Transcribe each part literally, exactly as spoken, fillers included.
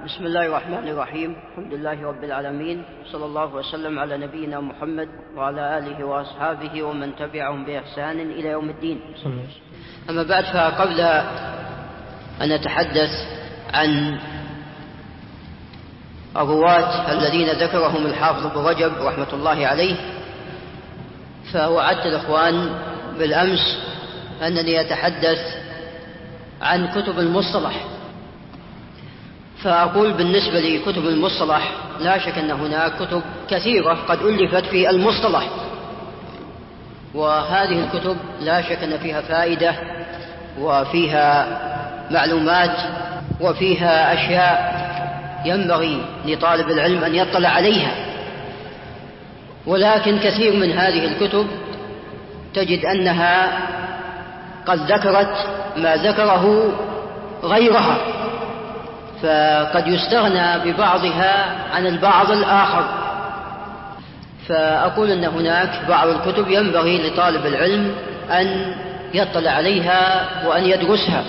بسم الله الرحمن الرحيم. الحمد لله رب العالمين، صلى الله وسلم على نبينا محمد وعلى آله وأصحابه ومن تبعهم بإحسان إلى يوم الدين. أما بعد، فقبل أن نتحدث عن الرواة الذين ذكرهم الحافظ ابن رجب رحمة الله عليه، فوعدت الإخوان بالأمس أنني أتحدث عن كتب المصطلح. فأقول بالنسبة لكتب المصطلح لا شك أن هناك كتب كثيرة قد ألفت في المصطلح، وهذه الكتب لا شك أن فيها فائدة وفيها معلومات وفيها أشياء ينبغي لطالب العلم أن يطلع عليها. ولكن كثير من هذه الكتب تجد أنها قد ذكرت ما ذكره غيرها، فقد يستغنى ببعضها عن البعض الآخر. فأقول أن هناك بعض الكتب ينبغي لطالب العلم أن يطلع عليها وأن يدرسها.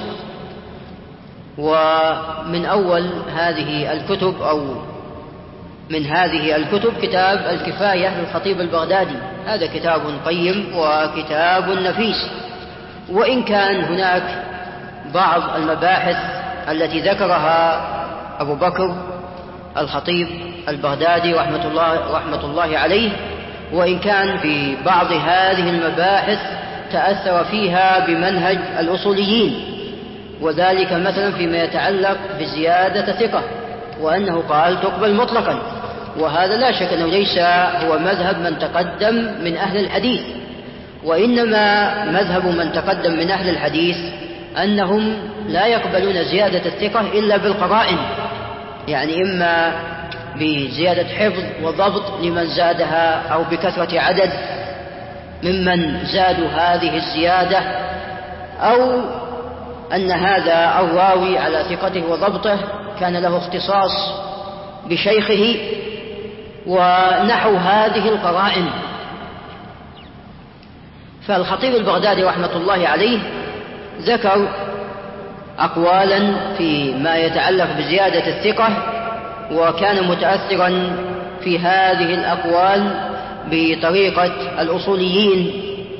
ومن أول هذه الكتب أو من هذه الكتب كتاب الكفاية للخطيب البغدادي. هذا كتاب قيم وكتاب نفيس، وإن كان هناك بعض المباحث التي ذكرها أبو بكر الخطيب البغدادي رحمة الله, رحمة الله عليه، وإن كان في بعض هذه المباحث تأثر فيها بمنهج الأصوليين، وذلك مثلا فيما يتعلق بزيادة ثقة، وأنه قال تقبل مطلقا. وهذا لا شك أنه ليس هو مذهب من تقدم من أهل الحديث، وإنما مذهب من تقدم من أهل الحديث أنهم لا يقبلون زيادة الثقة إلا بالقرائن، يعني إما بزيادة حفظ وضبط لمن زادها، أو بكثرة عدد ممن زادوا هذه الزيادة، أو أن هذا الراوي على ثقته وضبطه كان له اختصاص بشيخه ونحو هذه القرائن. فالخطيب البغدادي رحمة الله عليه ذكر أقوالا فيما يتعلق بزيادة الثقة، وكان متأثرا في هذه الأقوال بطريقة الأصوليين،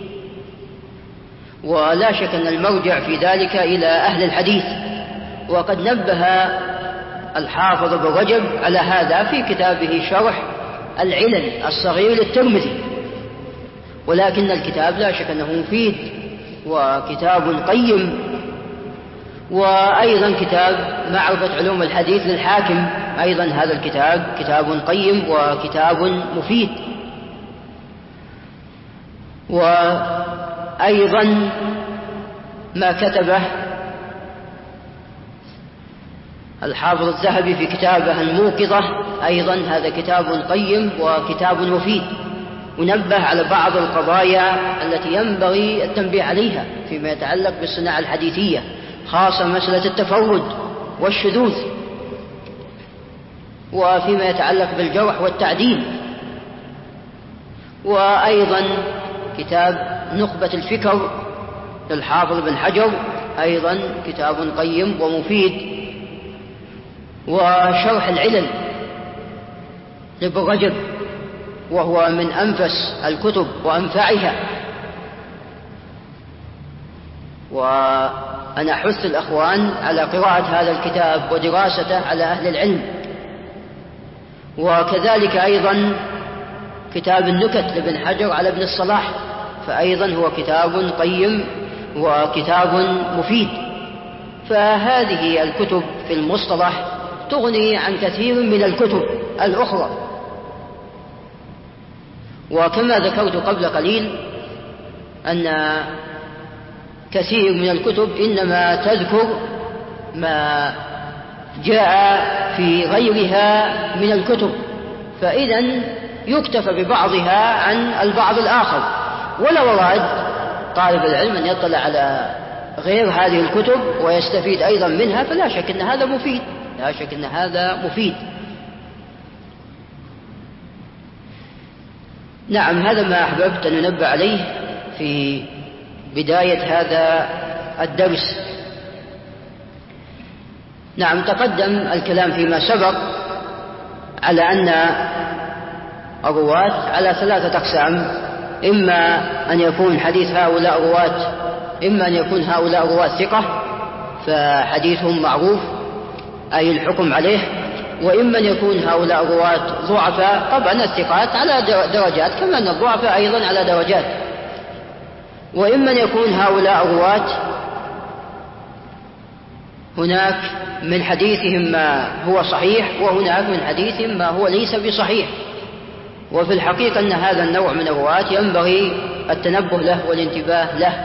ولا شك أن المرجع في ذلك إلى أهل الحديث. وقد نبه الحافظ ابن رجب على هذا في كتابه شرح العلل الصغير للترمذي. ولكن الكتاب لا شك أنه مفيد وكتاب قيم، وأيضا كتاب معرفة علوم الحديث للحاكم، أيضا هذا الكتاب كتاب قيم وكتاب مفيد. وأيضا ما كتبه الحافظ الذهبي في كتابه الموقظة، أيضا هذا كتاب قيم وكتاب مفيد، ونبه على بعض القضايا التي ينبغي التنبيه عليها فيما يتعلق بالصناعة الحديثية، خاصة مسألة التفرد والشذوذ، وفيما يتعلق بالجرح والتعديل. وأيضا كتاب نخبة الفكر للحافظ بن حجر، أيضا كتاب قيم ومفيد. وشرح العلل لابن رجب، وهو من أنفس الكتب وأنفعها. وأنا أحث الأخوان على قراءة هذا الكتاب ودراسته على أهل العلم. وكذلك أيضا كتاب النكت لابن حجر على ابن الصلاح، فأيضا هو كتاب قيم وكتاب مفيد. فهذه الكتب في المصطلح تغني عن كثير من الكتب الأخرى. وكما ذكرت قبل قليل أن كثير من الكتب إنما تذكر ما جاء في غيرها من الكتب، فإذن يكتفى ببعضها عن البعض الآخر. ولو أراد طالب العلم أن يطلع على غير هذه الكتب ويستفيد أيضا منها، فلا شك أن هذا مفيد، لا شك أن هذا مفيد. نعم، هذا ما أحببت أن ننبه عليه في بداية هذا الدرس. نعم، تقدم الكلام فيما سبق على أن الرواة على ثلاثة أقسام: إما أن يكون حديث هؤلاء الرواة إما أن يكون هؤلاء الرواة ثقة فحديثهم معروف أي الحكم عليه، وإما أن يكون هؤلاء الرواة ضعفاء. طبعا الثقات على درجات كما أن الضعفاء أيضا على درجات. وإما أن يكون هؤلاء الرواة هناك من حديثهم ما هو صحيح وهناك من حديثهم ما هو ليس بصحيح. وفي الحقيقة أن هذا النوع من الرواة ينبغي التنبه له والانتباه له،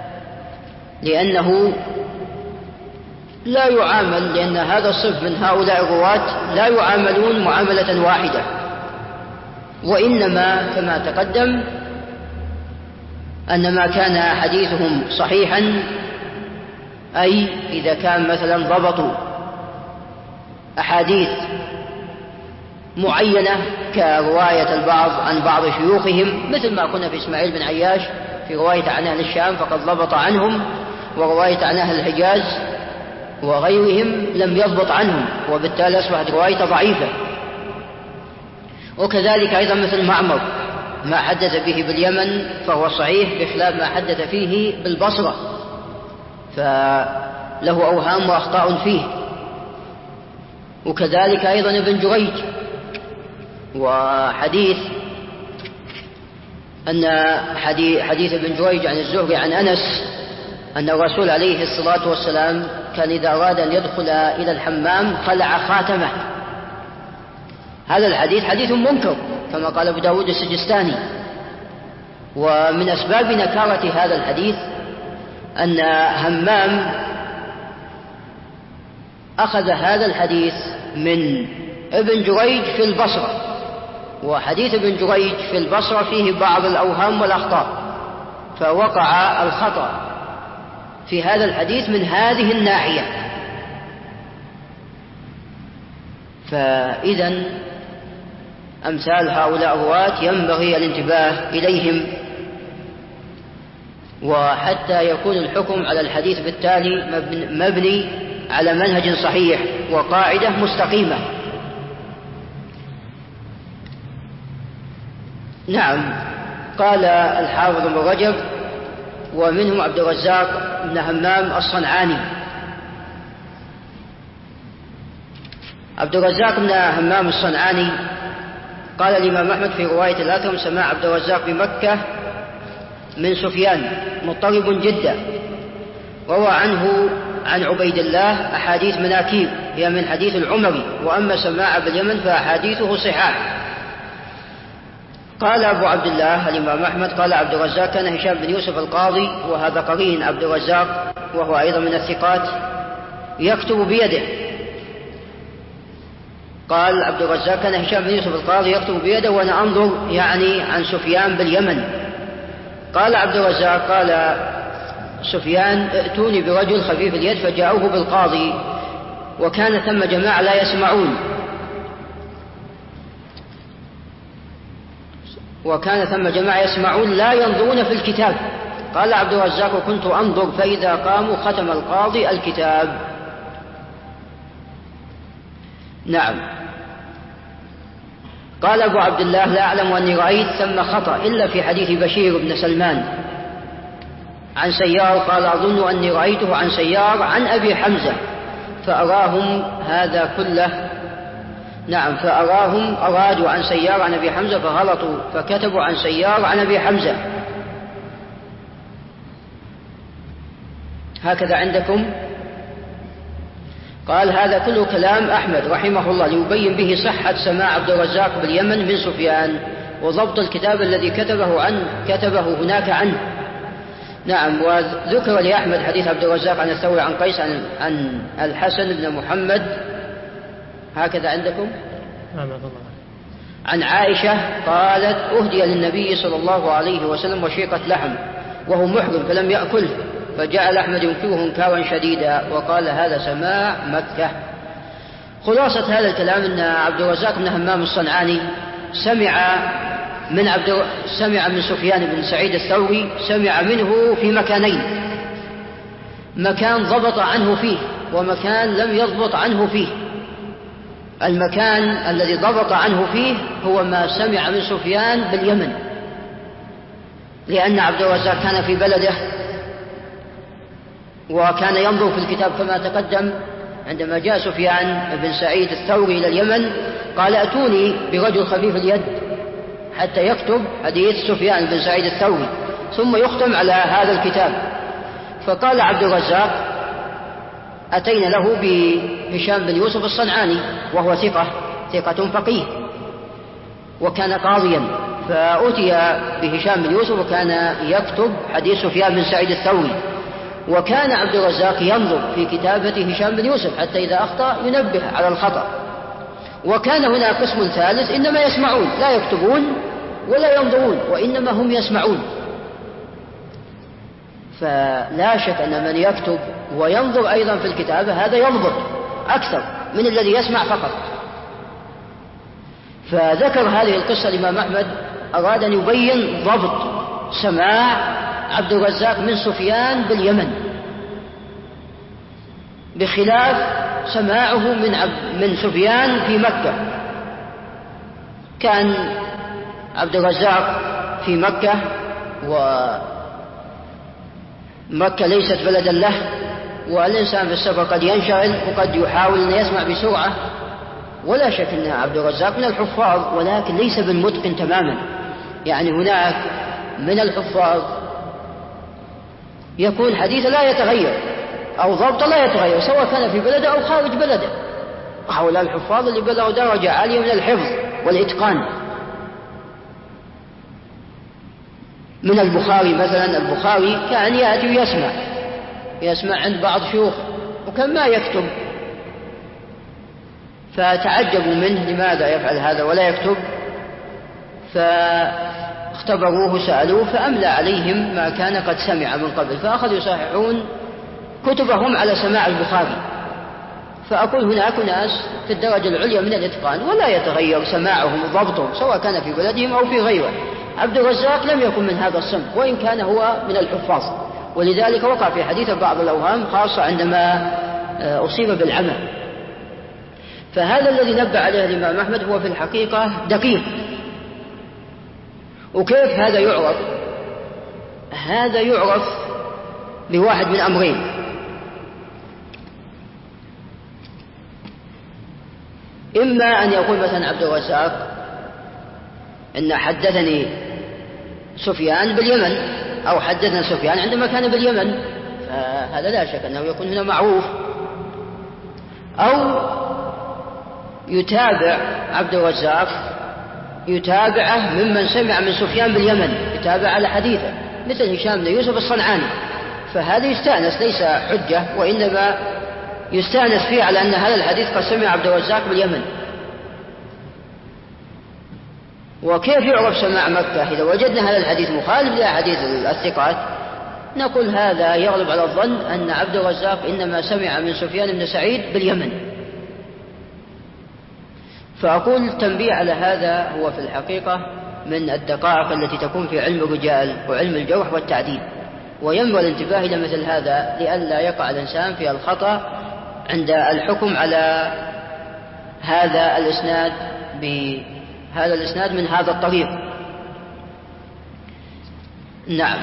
لأنه لا يعامل لأن هذا الصف من هؤلاء الرواة لا يعاملون معاملة واحدة، وإنما كما تقدم أن ما كان حديثهم صحيحا، أي إذا كان مثلا ضبطوا أحاديث معينة كرواية البعض عن بعض شيوخهم، مثل ما كنا في إسماعيل بن عياش في رواية عن أهل الشام فقد ضبط عنهم، ورواية عن أهل الحجاز وغيرهم لم يضبط عنهم، وبالتالي أصبحت رواية ضعيفة. وكذلك أيضا مثل معمر، ما حدث به باليمن فهو صحيح بخلاف ما حدث فيه بالبصرة، فله أوهام وأخطاء فيه. وكذلك أيضا ابن جريج، وحديث أن حديث ابن جريج عن الزهري عن أنس أن الرسول عليه الصلاة والسلام كان إذا أراد أن يدخل إلى الحمام خلع خاتمه. هذا الحديث حديث منكر كما قال أبو داود السجستاني. ومن أسباب نكارة هذا الحديث أن همام أخذ هذا الحديث من ابن جريج في البصرة، وحديث ابن جريج في البصرة فيه بعض الأوهام والأخطاء، فوقع الخطأ في هذا الحديث من هذه الناحية. فإذن أمثال هؤلاء الرواة ينبغي الانتباه إليهم، وحتى يكون الحكم على الحديث بالتالي مبني على منهج صحيح وقاعدة مستقيمة. نعم، قال الحافظ ابن رجب: ومنهم عبد الرزاق بن همام الصنعاني. عبد الرزاق بن همام الصنعاني قال الإمام أحمد في رواية الأثرم: سماع عبد الرزاق بمكة من سفيان مضطرب جدا. روى عنه عن عبيد الله أحاديث مناكير هي من حديث العمري، وأما سماع باليمن فأحاديثه صحاح. قال أبو عبد الله الإمام أحمد قال عبد الرزاق: كان هشام بن يوسف القاضي، وهذا قرين عبد الرزاق وهو أيضا من الثقات، يكتب بيده. قال عبد الرزاق: كان هشام بن يوسف القاضي يكتب بيده وأنا أنظر يعني عن سفيان باليمن. قال عبد الرزاق: قال سفيان: ائتوني برجل خفيف اليد، فجاءوه بالقاضي وكان ثم جماعة لا يسمعون وكان ثم جماعة يسمعون لا ينظرون في الكتاب. قال عبد الرزاق: وكنت أنظر فإذا قاموا ختم القاضي الكتاب. نعم. قال أبو عبد الله: لا أعلم أني رأيت ثم خطأ إلا في حديث بشير بن سلمان عن سيار. قال: أظن أني رأيته عن سيار عن أبي حمزة فأراهم هذا كله. نعم، فأراهم أرادوا عن سيار عن أبي حمزة فغلطوا فكتبوا عن سيار عن أبي حمزة. هكذا عندكم. قال: هذا كله كلام أحمد رحمه الله ليبين به صحة سماع عبد الرزاق باليمن من سفيان وضبط الكتاب الذي كتبه عنه كتبه هناك عنه. نعم. وذكر لأحمد حديث عبد الرزاق عن الثوري عن قيس عن, عن الحسن بن محمد. هكذا عندكم. عن عائشة قالت: أهدي للنبي صلى الله عليه وسلم وشيقة لحم وهو محرم فلم يأكله، فجعل أحمد ينكره انكارا شديدا وقال: هذا سماع مكة. خلاصة هذا الكلام أن عبد الرزاق بن همام الصنعاني سمع من عبد سمع من سفيان بن سعيد الثوري، سمع منه في مكانين: مكان ضبط عنه فيه ومكان لم يضبط عنه فيه. المكان الذي ضبط عنه فيه هو ما سمع من سفيان باليمن، لأن عبد الرزاق كان في بلده وكان ينظر في الكتاب كما تقدم. عندما جاء سفيان بن سعيد الثوري إلى اليمن قال أتوني برجل خفيف اليد حتى يكتب حديث سفيان بن سعيد الثوري ثم يختم على هذا الكتاب. فقال عبد الرزاق أتينا له بهشام بن يوسف الصنعاني وهو ثقة ثقة فقيه وكان قاضيا، فأتي بهشام بن يوسف وكان يكتب حديث سفيان بن سعيد الثوري، وكان عبد الرزاق ينظر في كتابة هشام بن يوسف حتى إذا أخطأ ينبه على الخطأ. وكان هنا قسم ثالث إنما يسمعون، لا يكتبون ولا ينظرون وإنما هم يسمعون. فلا شك أن من يكتب وينظر أيضا في الكتابة هذا يضبط أكثر من الذي يسمع فقط. فذكر هذه القصة الإمام أحمد، أراد أن يبين ضبط سماع عبد الرزاق من سفيان باليمن بخلاف سماعه من, عبد من سفيان في مكة. كان عبد الرزاق في مكة ومكة ليست بلدا له، والإنسان في السفر قد ينشغل وقد يحاول أن يسمع بسرعة، ولا شك أن عبد الرزاق من الحفاظ ولكن ليس بالمتقن تماما. يعني هناك من الحفاظ يكون حديث لا يتغير أو ضبط لا يتغير سواء كان في بلده أو خارج بلده. هؤلاء الحفاظ اللي بلغوا درجة عالية من الحفظ والإتقان. من البخاري مثلا، البخاري كان يأتي ويسمع يسمع عند بعض شيوخه وكان ما يكتب، فتعجبوا منه لماذا يفعل هذا ولا يكتب، فاختبروه سألوه فأملى عليهم ما كان قد سمع من قبل، فأخذوا يصححون كتبهم على سماع البخاري. فأقول هناك ناس في الدرجة العليا من الإتقان ولا يتغير سماعهم وضبطهم سواء كان في بلدهم أو في غيره. عبد الرزاق لم يكن من هذا الصنف وإن كان هو من الحفاظ، ولذلك وقع في حديث بعض الأوهام خاصة عندما أصيب بالعمى. فهذا الذي نبه عليه الإمام أحمد هو في الحقيقة دقيق. وكيف هذا يعرف؟ هذا يعرف بواحد من أمرين: إما أن يقول مثلا عبد الرزاق إن حدثني سفيان باليمن أو حدثنا سفيان عندما كان باليمن، فهذا لا شك أنه يكون هنا معروف. أو يتابع عبد الرزاق يتابعه ممن سمع من سفيان باليمن، يتابع على حديثه مثل هشام بن يوسف الصنعاني، فهذا يستأنس ليس حجة وإنما يستأنس فيه على أن هذا الحديث قد سمع عبد الرزاق باليمن. وكيف يعرف سماع مكة؟ إذا وجدنا هذا الحديث مخالف لأحاديث الثقات نقول هذا يغلب على الظن أن عبد الرزاق إنما سمع من سفيان بن سعيد باليمن. فأقول تنبيه على هذا هو في الحقيقة من الدقائق التي تكون في علم الرجال وعلم الجرح والتعديل، وينبغي الانتباه إلى مثل هذا لئلا يقع الإنسان في الخطأ عند الحكم على هذا الإسناد بهذا الإسناد من هذا الطريق. نعم.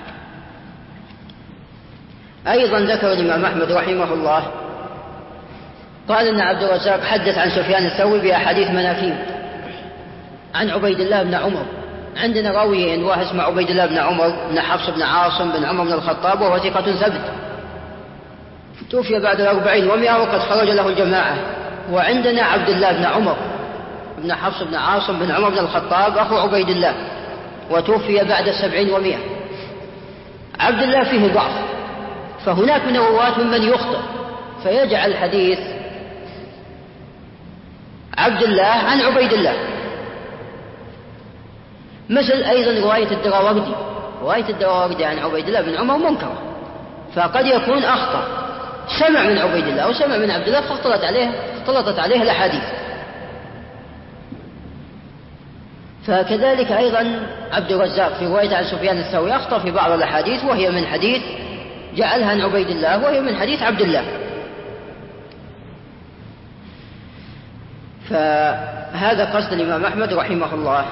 أيضا ذكر الإمام أحمد رحمه الله قال إن عبد الرزاق حدث عن سفيان الثوري بأحاديث مناكير عن عبيد الله بن عمر. عندنا راويين، واحد اسمه عبيد الله بن عمر بن حفص بن عاصم بن عمر بن الخطاب وهو ثقة ثبت، توفي بعد الأربعين ومئة وقد خرج له الجماعة. وعندنا عبد الله بن عمر بن حفص بن عاصم بن عمر بن الخطاب أخو عبيد الله وتوفي بعد السبعين ومئة. عبد الله فيه ضعف، فهناك من الرواة ممن يخطئ فيجعل الحديث عبد الله عن عبيد الله، مثل أيضا رواية الدراوردي. رواية الدراوردي عن عبيد الله بن عمر منكرة، فقد يكون أخطأ، سمع من عبيد الله أو سمع من عبد الله فاختلطت عليه اختلطت عليه الأحاديث. فكذلك أيضا عبد الرزاق في رواية عن سفيان الثوري أخطأ في بعض الأحاديث وهي من حديث جعلها عن عبيد الله وهي من حديث عبد الله. فهذا قصد الإمام أحمد رحمه الله.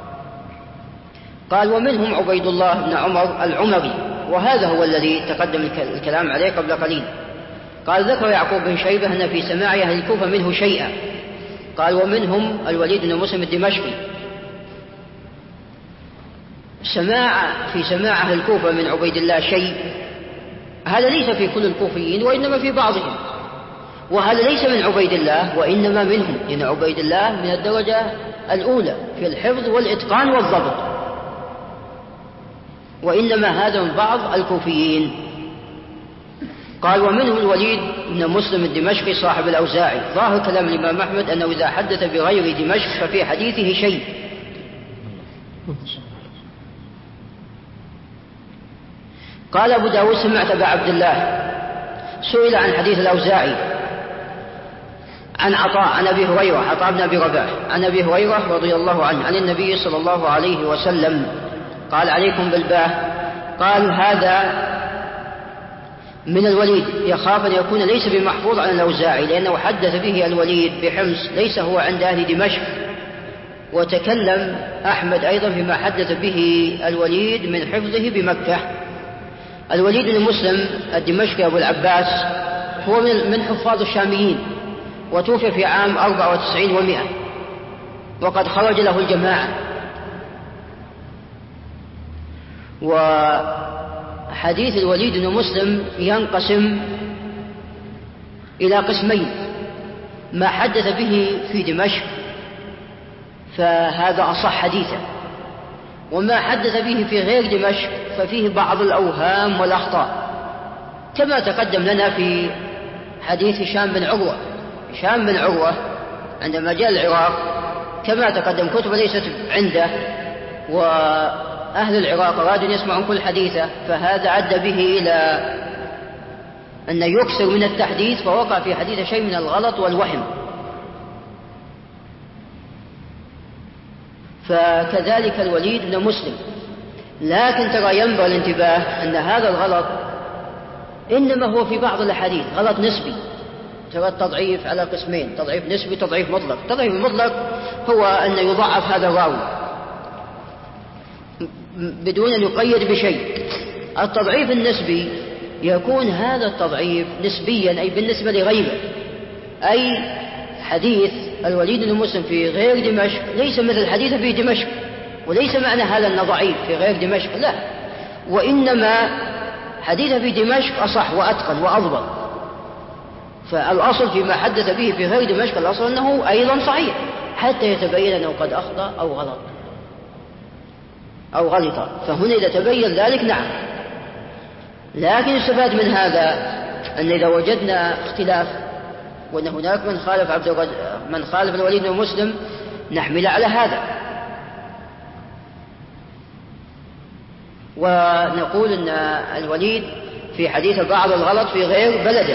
قال ومنهم عبيد الله بن عمر العمري، وهذا هو الذي تقدم الكلام عليه قبل قليل. قال ذكر يعقوب بن شيبة أن في سماع أهل الكوفة منه شيئا. قال ومنهم الوليد بن مسلم الدمشقي. سماع في سماع أهل الكوفة من عبيد الله شيء، هذا ليس في كل الكوفيين وإنما في بعضهم، وهذا ليس من عبيد الله وإنما منهم، لأن عبيد الله من الدرجة الأولى في الحفظ والإتقان والضبط، وإنما هذا من بعض الكوفيين. قال ومنهم الوليد بن مسلم الدمشقي صاحب الأوزاعي. ظاهر كلام الإمام أحمد أنه إذا حدث بغير دمشق ففي حديثه شيء. قال أبو داود سمعت أبا عبد الله سئل عن حديث الأوزاعي عن عطاء عن أبي هريرة، عطاء بن أبي رباح عن أبي هريرة رضي الله عنه عن النبي صلى الله عليه وسلم قال عليكم بالباء. قال هذا من الوليد، يخاف أن يكون ليس بمحفوظ عن الأوزاعي، لأنه حدث به الوليد بحمص ليس هو عند أهل دمشق. وتكلم أحمد أيضا فيما حدث به الوليد من حفظه بمكة. الوليد بن مسلم الدمشقي أبو العباس هو من حفاظ الشاميين، وتوفي في عام أربعة وتسعين ومائة، وقد خرج له الجماعة. وحديث الوليد بن مسلم ينقسم إلى قسمين: ما حدث به في دمشق فهذا أصح حديثا، وما حدث به في غير دمشق ففيه بعض الأوهام والأخطاء، كما تقدم لنا في حديث هشام بن عروة. هشام بن عروة عندما جاء العراق كما تقدم كتب ليست عنده، وأهل العراق أرادوا أن يسمعون كل حديثه، فهذا عد به إلى أن يكثر من التحديث، فوقع في حديث شيء من الغلط والوهم. فكذلك الوليد بن مسلم. لكن ترى ينبغي الانتباه أن هذا الغلط إنما هو في بعض الأحاديث غلط نسبي. ترى التضعيف على قسمين: تضعيف نسبي وتضعيف مطلق. التضعيف المطلق هو أن يضعف هذا الراوي بدون أن يقيد بشيء. التضعيف النسبي يكون هذا التضعيف نسبيا، أي بالنسبة لغيره، أي حديث الوليد بن مسلم في غير دمشق ليس مثل حديثه في دمشق، وليس معنى هذا أنه ضعيف في غير دمشق، لا، وإنما حديثه في دمشق أصح وأتقن وأضبط. فالأصل فيما حدث به في غير دمشق الأصل أنه أيضا صحيح، حتى يتبين أنه قد أخطأ أو غلط أو غلط. فهنا إذا تبين ذلك نعم. لكن يستفاد من هذا أن إذا وجدنا اختلاف وأن هناك من خالف عبد الرج... من خالف الوليد بن مسلم نحمل على هذا، ونقول أن الوليد في حديث بعض الغلط في غير بلده،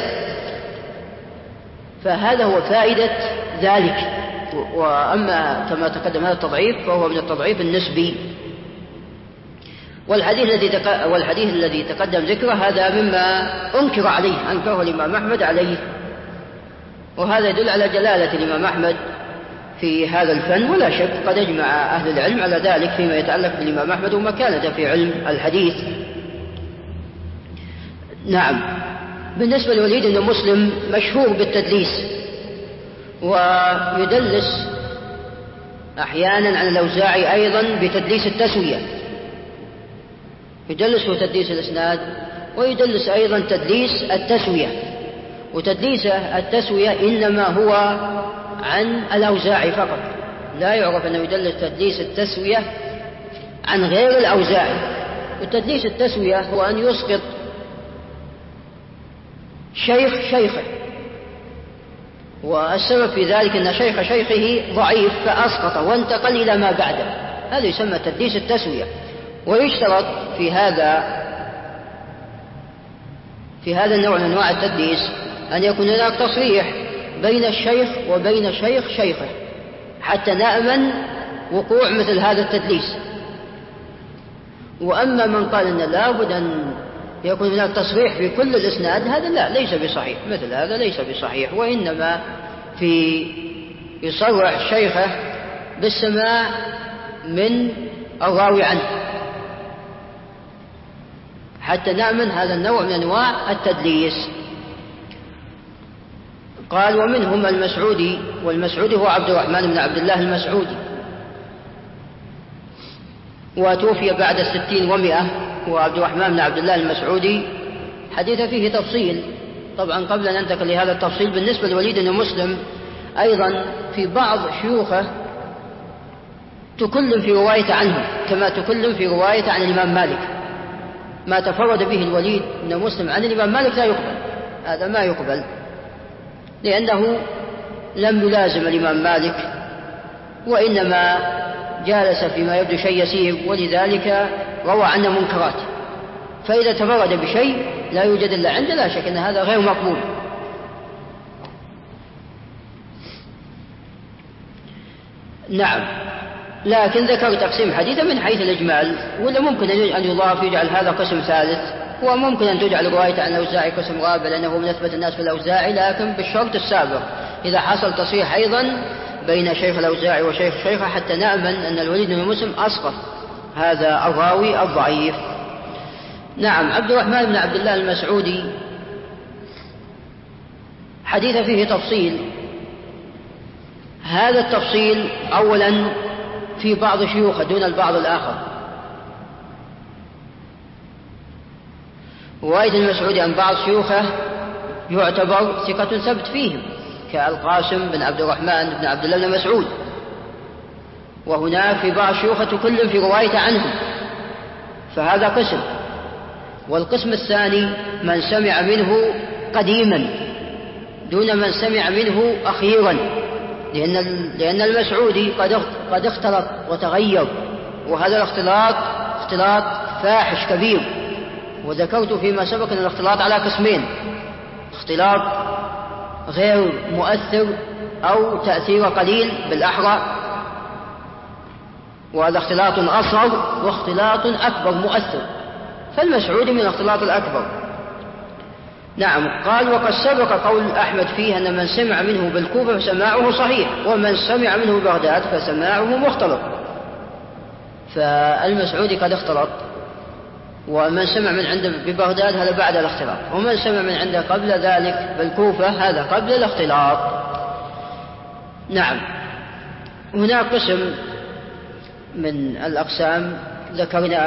فهذا هو فائدة ذلك. وأما كما تقدم هذا التضعيف فهو من التضعيف النسبي. والحديث الذي تق... والحديث الذي تقدم ذكره هذا مما أنكر عليه، أنكره الإمام أحمد عليه، وهذا يدل على جلالة الإمام أحمد في هذا الفن، ولا شك قد أجمع أهل العلم على ذلك فيما يتعلق بالإمام أحمد ومكانته في علم الحديث. نعم. بالنسبة لوليد بن مسلم مشهور بالتدليس، ويدلس أحيانا عن الأوزاعي أيضا بتدليس التسوية، يدلس تدليس الإسناد ويدلس أيضا تدليس التسوية. وتدليس التسوية إنما هو عن الأوزاعي فقط، لا يعرف أنه يدلس تدليس التسوية عن غير الأوزاعي. وتدليس التسوية هو أن يسقط شيخ شيخه، والسبب في ذلك أن شيخ شيخه ضعيف فأسقط وانتقل إلى ما بعده، هذا يسمى تدليس التسوية. ويشترط في هذا في هذا النوع من أنواع التدليس أن يكون هناك تصريح بين الشيخ وبين شيخ شيخه حتى نأمن وقوع مثل هذا التدليس. وأما من قال أن لا بد أن يكون هناك تصريح في كل الإسناد، هذا لا، ليس بصحيح، مثل هذا ليس بصحيح، وإنما في يصرح شيخه بالسماع من الراوي عنه، حتى نأمن هذا النوع من أنواع التدليس. قال ومنهم المسعودي، والمسعودي هو عبد الرحمن بن عبد الله المسعودي، وتوفي بعد الستين ومئة، وعبد الرحمن بن عبد الله المسعودي حديث فيه تفصيل. طبعا قبل أن ننتقل لهذا التفصيل، بالنسبة لوليد بن مسلم أيضا في بعض شيوخه تكلم في رواية عنه كما تكلم في رواية عن الإمام مالك. ما تفرد به الوليد بن مسلم عن الإمام مالك لا يقبل، هذا ما يقبل، لأنه لم يلازم الإمام مالك، وإنما جالس فيما يبدو شيء يسير، ولذلك روى عنه منكرات. فإذا تفرد بشيء لا يوجد إلا عنده لا شك أن هذا غير مقبول. نعم، لكن ذكر تقسيم حديثا من حيث الإجمال، ولا ممكن أن يضاف يجعل هذا قسم ثالث، وممكن أن تجعل رواية عن الأوزاعي قسم رابع لأنه من أثبت الناس في الأوزاعي، لكن بالشرط السابق إذا حصل تصحيح أيضا بين شيخ الأوزاعي وشيخ شيخه، حتى نأمن أن الوليد بن مسلم أسقط هذا الراوي الضعيف. نعم، عبد الرحمن بن عبد الله المسعودي حديث فيه تفصيل. هذا التفصيل أولا في بعض شيوخه دون البعض الآخر. رواية المسعودي عن بعض شيوخه يعتبر ثقة ثبت فيهم كالقاسم بن عبد الرحمن بن عبد الله بن مسعود، وهناك في بعض شيوخه تكلم في رواية عنهم، فهذا قسم. والقسم الثاني من سمع منه قديما دون من سمع منه أخيرا، لأن لأن المسعودي قد قد اختلط وتغير، وهذا الاختلاط اختلاط فاحش كبير. وذكرت فيما سبق أن الاختلاط على قسمين: اختلاط غير مؤثر أو تأثير قليل بالأحرى، وهذا اختلاط أصغر، واختلاط أكبر مؤثر، فالمسعودي من الاختلاط الأكبر. نعم، قال وقد سبق قول أحمد فيه أن من سمع منه بالكوفة فسماعه صحيح، ومن سمع منه ببغداد فسماعه مختلط. فالمسعودي قد اختلط، ومن سمع من عنده ببغداد هذا بعد الاختلاط، ومن سمع من عنده قبل ذلك بالكوفة هذا قبل الاختلاط. نعم، هناك قسم من الأقسام ذكرناه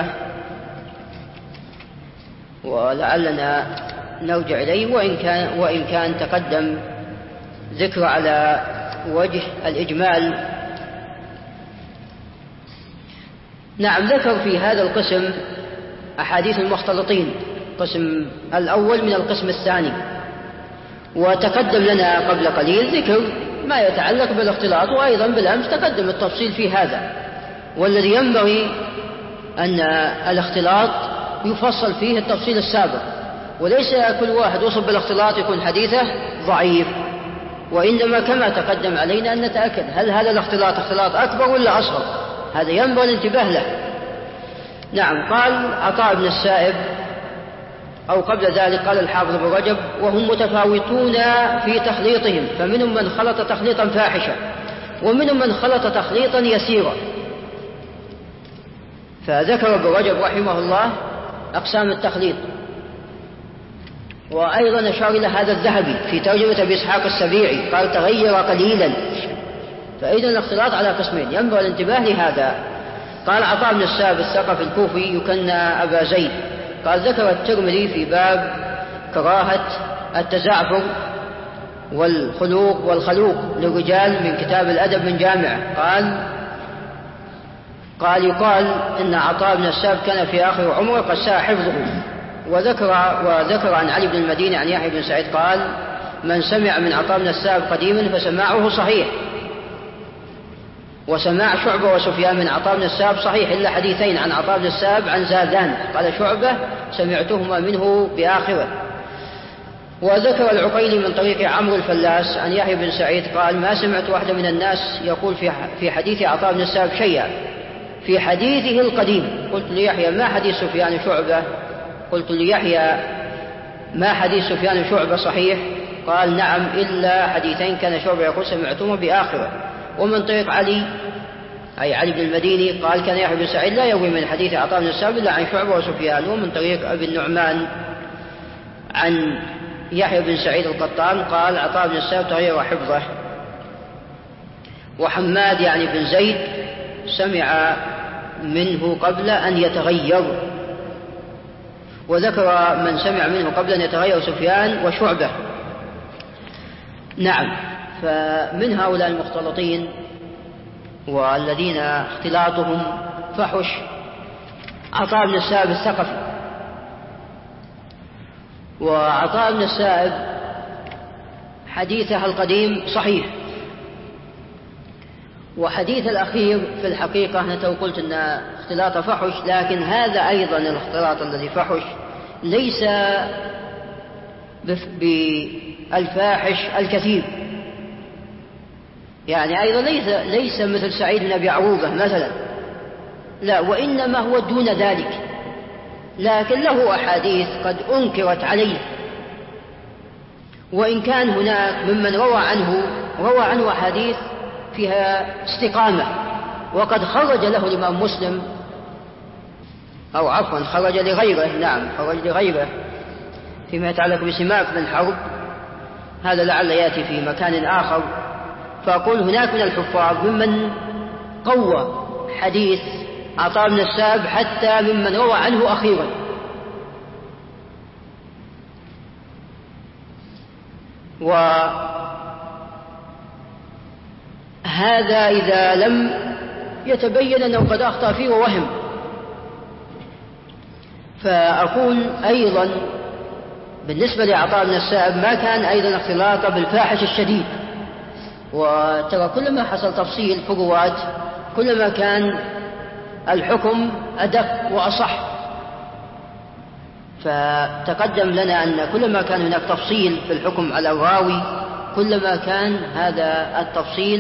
ولعلنا نرجع إليه، وإن كان, وإن كان تقدم ذكر على وجه الإجمال. نعم، ذكر في هذا القسم أحاديث المختلطين، القسم الأول من القسم الثاني، وتقدم لنا قبل قليل ذكر ما يتعلق بالاختلاط، وأيضا بالأمس تقدم التفصيل في هذا. والذي ينبغي أن الاختلاط يفصل فيه التفصيل السابق، وليس كل واحد وصف بالاختلاط يكون حديثه ضعيف، وإنما كما تقدم علينا أن نتأكد هل هذا الاختلاط اختلاط أكبر ولا أصغر، هذا ينبغي الانتباه له. نعم، قال عطاء بن السائب أو قبل ذلك قال الحافظ ابن رجب: وهم متفاوتون في تخليطهم، فمنهم من خلط تخليطا فاحشا ومنهم من خلط تخليطا يسيرا. فذكر ابن رجب رحمه الله أقسام التخليط، وأيضا أشار إلى هذا الذهبي في ترجمة أبي إسحاق السبيعي، قال تغير قليلا. فإذا الاختلاط على قسمين، ينبغي الانتباه لهذا. قال عطاء بن السائب الثقفي الكوفي يكنى أبا زيد، قال ذكر الترمذي في باب كراهة التزعفر والخلوق والخلوق للرجال من كتاب الأدب من جامعه. قال قال يقال إن عطاء بن السائب كان في آخر عمره قد ساء حفظه. وذكر, وذكر عن علي بن المديني عن يحيى بن سعيد قال: من سمع من عطاء بن السائب قديما فسماعه صحيح. وسماع شعبة وسفيان من عطاء بن السائب صحيح، إلا حديثين عن عطاء بن السائب عن زادان، قال شعبة سمعتهما منه بآخره. وذكر العقيلي من طريق عمرو الفلاس عن يحيى بن سعيد قال: ما سمعت واحد من الناس يقول في حديث عطاء بن السائب شيئا في حديثه القديم. قلت ليحيى: ما حديث سفيان شعبة؟ قلت ليحيى: ما حديث سفيان شعبة صحيح؟ قال: نعم، إلا حديثين كان شعبة يقول سمعتهما بآخره. ومن طريق علي أي علي بن المديني قال كان يحيى بن سعيد لا يروي من حديث عطاء بن السائب إلا عن شعبة وسفيان. ومن طريق أبي النعمان عن يحيى بن سعيد القطان قال عطاء بن السائب تغير حفظه. وحماد يعني بن زيد سمع منه قبل أن يتغير، وذكر من سمع منه قبل أن يتغير سفيان وشعبة. نعم. فمن هؤلاء المختلطين والذين اختلاطهم فحش عطاء بن السائب الثقفي. وعطاء بن السائب حديثه القديم صحيح، وحديث الأخير في الحقيقة أنا تو قلت أن اختلاط فحش، لكن هذا أيضا الاختلاط الذي فحش ليس بالفاحش الكثير، يعني أيضا ليس, ليس مثل سعيد بن أبي عروبة مثلا، لا، وإنما هو دون ذلك، لكن له أحاديث قد أنكرت عليه، وإن كان هناك ممن روى عنه روى عنه أحاديث فيها استقامة، وقد خرج له الإمام مسلم أو عفوا خرج لغيره، نعم خرج لغيره فيما يتعلق بسماك بن حرب، هذا لعل يأتي في مكان آخر. فأقول هناك من الحفاظ ممن قوى حديث عطاء بن السائب حتى ممن روى عنه أخيرا. وهذا إذا لم يتبين أنه قد أخطأ فيه ووهم. فأقول أيضا بالنسبة لعطاء بن السائب ما كان أيضا اختلاطا بالفاحش الشديد، وترى كلما حصل تفصيل في الرواة كلما كان الحكم أدق وأصح. فتقدم لنا أن كلما كان هناك تفصيل في الحكم على الراوي كلما كان هذا التفصيل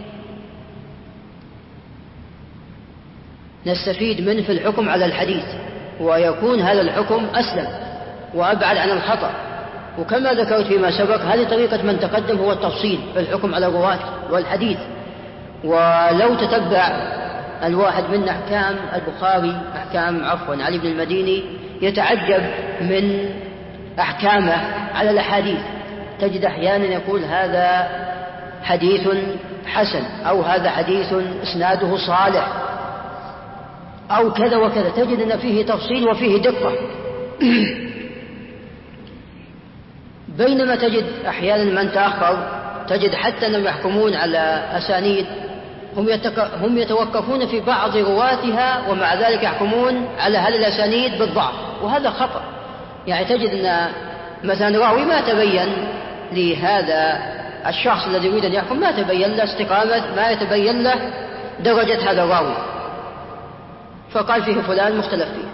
نستفيد منه في الحكم على الحديث، ويكون هذا الحكم أسلم وأبعد عن الخطأ. وكما ذكرت فيما سبق هذه طريقة من تقدم هو التفصيل في الحكم على الرواة والحديث. ولو تتبع الواحد من أحكام البخاري أحكام عفوا علي بن المديني يتعجب من أحكامه على الأحاديث، تجد أحيانا يقول هذا حديث حسن، أو هذا حديث إسناده صالح، أو كذا وكذا، تجد أن فيه تفصيل وفيه دقة. بينما تجد أحيانا من تأخر تجد حتى أنهم يحكمون على أسانيد هم, يتك... هم يتوقفون في بعض رواتها ومع ذلك يحكمون على هذه الأسانيد بالضعف، وهذا خطأ. يعني تجد أن مثلا راوي ما تبين لهذا الشخص الذي يريد أن يحكم ما تبين له استقامة، ما يتبين له درجة هذا الراوي، فقال فيه فلان مختلف فيه،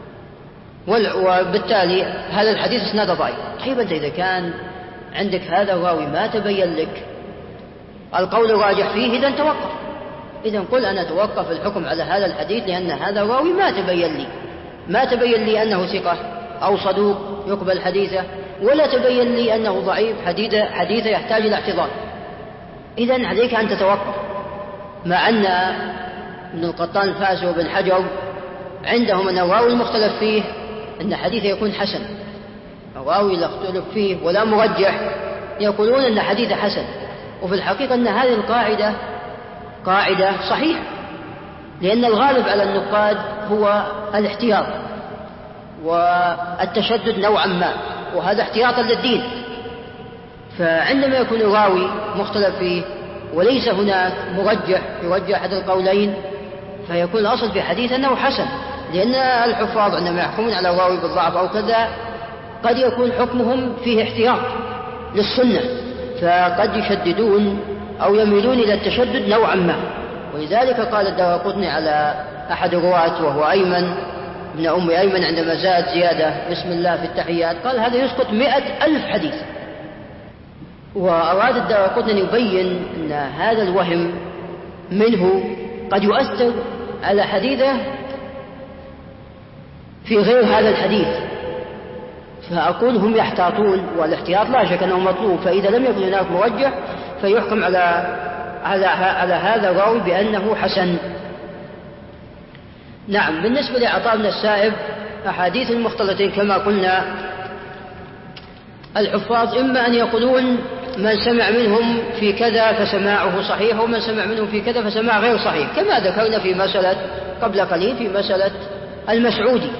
وبالتالي هذا الحديث اسناده ضعيف. طيب أنت إذا كان عندك هذا الراوي ما تبين لك القول الراجح فيه إذن توقف، إذن قل أنا توقف الحكم على هذا الحديث لأن هذا الراوي ما تبين لي ما تبين لي أنه ثقة أو صدوق يقبل حديثه، ولا تبين لي أنه ضعيف حديثه, حديثه يحتاج إلى اعتضاد، إذن عليك أن تتوقف. مع أن ابن القطان الفاسي وابن حجر عندهم أن الراوي المختلف فيه أن حديثه يكون حسن، الراوي لا اختلف فيه ولا مرجح يقولون أن حديثه حسن. وفي الحقيقة أن هذه القاعدة قاعدة صحيحة، لأن الغالب على النقاد هو الاحتياط والتشدد نوعا ما، وهذا احتياطا للدين. فعندما يكون الراوي مختلف فيه وليس هناك مرجح يرجح أحد القولين فيكون الأصل في حديث أنه حسن، لأن الحفاظ عندما يحكمون على الراوي بالضعف أو كذا قد يكون حكمهم فيه احتياط للسنة، فقد يشددون أو يميلون إلى التشدد نوعا ما. ولذلك قال الدارقطني على أحد الرواة وهو أيمن ابن أم أيمن عندما زاد زيادة بسم الله في التحيات قال هذا يسقط مئة ألف حديث. وأراد الدارقطني أن يبين أن هذا الوهم منه قد يؤثر على حديثه في غير هذا الحديث. فأقول هم يحتاطون، والاحتياط لا شك أنه مطلوب، فإذا لم يكن هناك مرجح فيحكم على على, على هذا الراوي بأنه حسن. نعم. بالنسبة لعطاء بن السائب أحاديث المختلطين كما قلنا الحفاظ إما أن يقولون من سمع منهم في كذا فسماعه صحيح، ومن سمع منهم في كذا فسماع غير صحيح، كما ذكرنا في مسألة قبل قليل في مسألة المسعودي.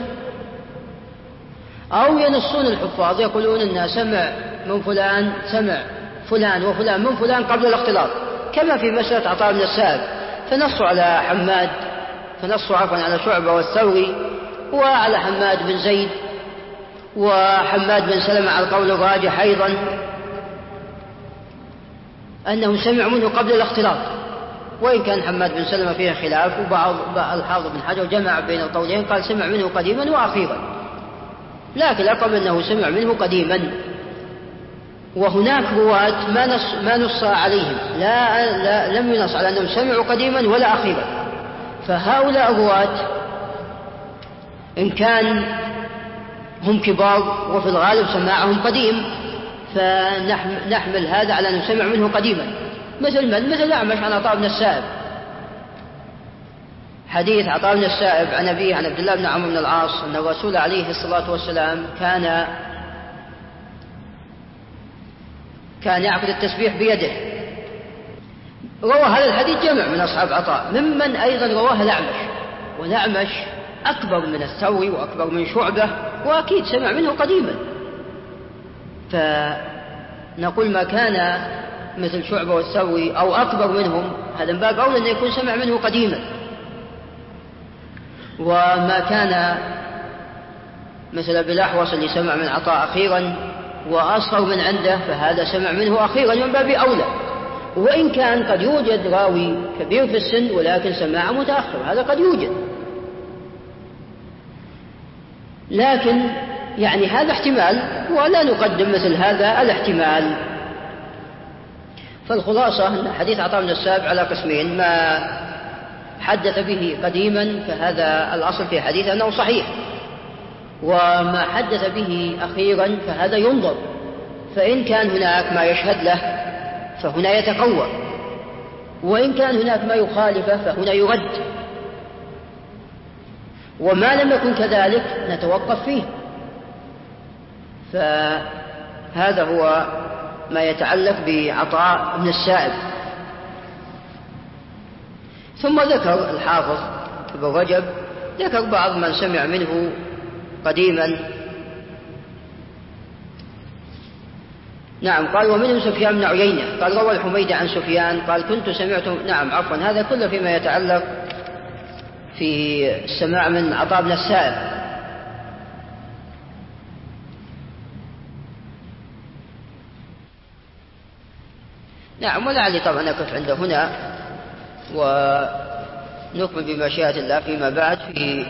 أو ينصون الحفاظ يقولون أن سمع من فلان سمع فلان وفلان من فلان قبل الاختلاط، كما في مسألة عطاء بن السائب، فنصوا على حماد فنصوا عفوا على شعبة والثوري وعلى حماد بن زيد وحماد بن سلمة على القول الراجح أيضا أنه سمع منه قبل الاختلاط، وإن كان حماد بن سلمة فيه خلاف، وبعض الحافظ بن حجر جمع بين القولين قال سمع منه قديما وأخيرا، لكن الأقرب أنه سمع منه قديما. وهناك رواة ما نص, ما نص عليهم لا, لا لم ينص على أنهم سمعوا قديما ولا أخيرا، فهؤلاء الرواة إن كان هم كبار وفي الغالب سماعهم قديم فنحمل هذا على أنه سمع منه قديما، مثل من؟ مثل الأعمش عن عطاء بن السائب. حديث عطاء بن السائب عن أبيه عن عبد الله بن عمرو بن العاص أن الرسول عليه الصلاة والسلام كان كان يعقد التسبيح بيده. روى هذا الحديث جمع من أصحاب عطاء، ممن أيضا رواه الأعمش، والأعمش أكبر من الثوري وأكبر من شعبة وأكيد سمع منه قديما، فنقول ما كان مثل شعبة والثوري أو أكبر منهم هذا من باب أولى أن يكون سمع منه قديما، وما كان مثل أبي الأحوص اللي سمع من عطاء أخيرا وأصغر من عنده فهذا سمع منه أخيرا من باب أولى، وإن كان قد يوجد راوي كبير في السن ولكن سماع متأخر، هذا قد يوجد، لكن يعني هذا احتمال ولا نقدم مثل هذا الاحتمال. فالخلاصة أن حديث عطاء بن السائب على قسمين: ما حدث به قديما فهذا الأصل في حديث أنه صحيح، وما حدث به أخيرا فهذا ينظر، فإن كان هناك ما يشهد له فهنا يتقوى، وإن كان هناك ما يخالفه فهنا يرد، وما لم يكن كذلك نتوقف فيه. فهذا هو ما يتعلق بعطاء بن السائب. ثم ذكر الحافظ ابن رجب ذكر بعض من سمع منه قديما. نعم. قال ومنهم سفيان بن عيينة قال روى الحميدي عن سفيان قال كنت سمعت. نعم عفوا، هذا كله فيما يتعلق في السماع من عطاء بن السائب. نعم. ولعلي طبعا نقف عند هنا ونكمل بمشيئة الله فيما بعد في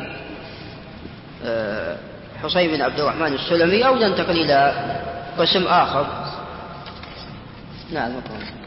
حسين بن عبد الرحمن السلمي، أو ننتقل إلى قسم آخر. نعم.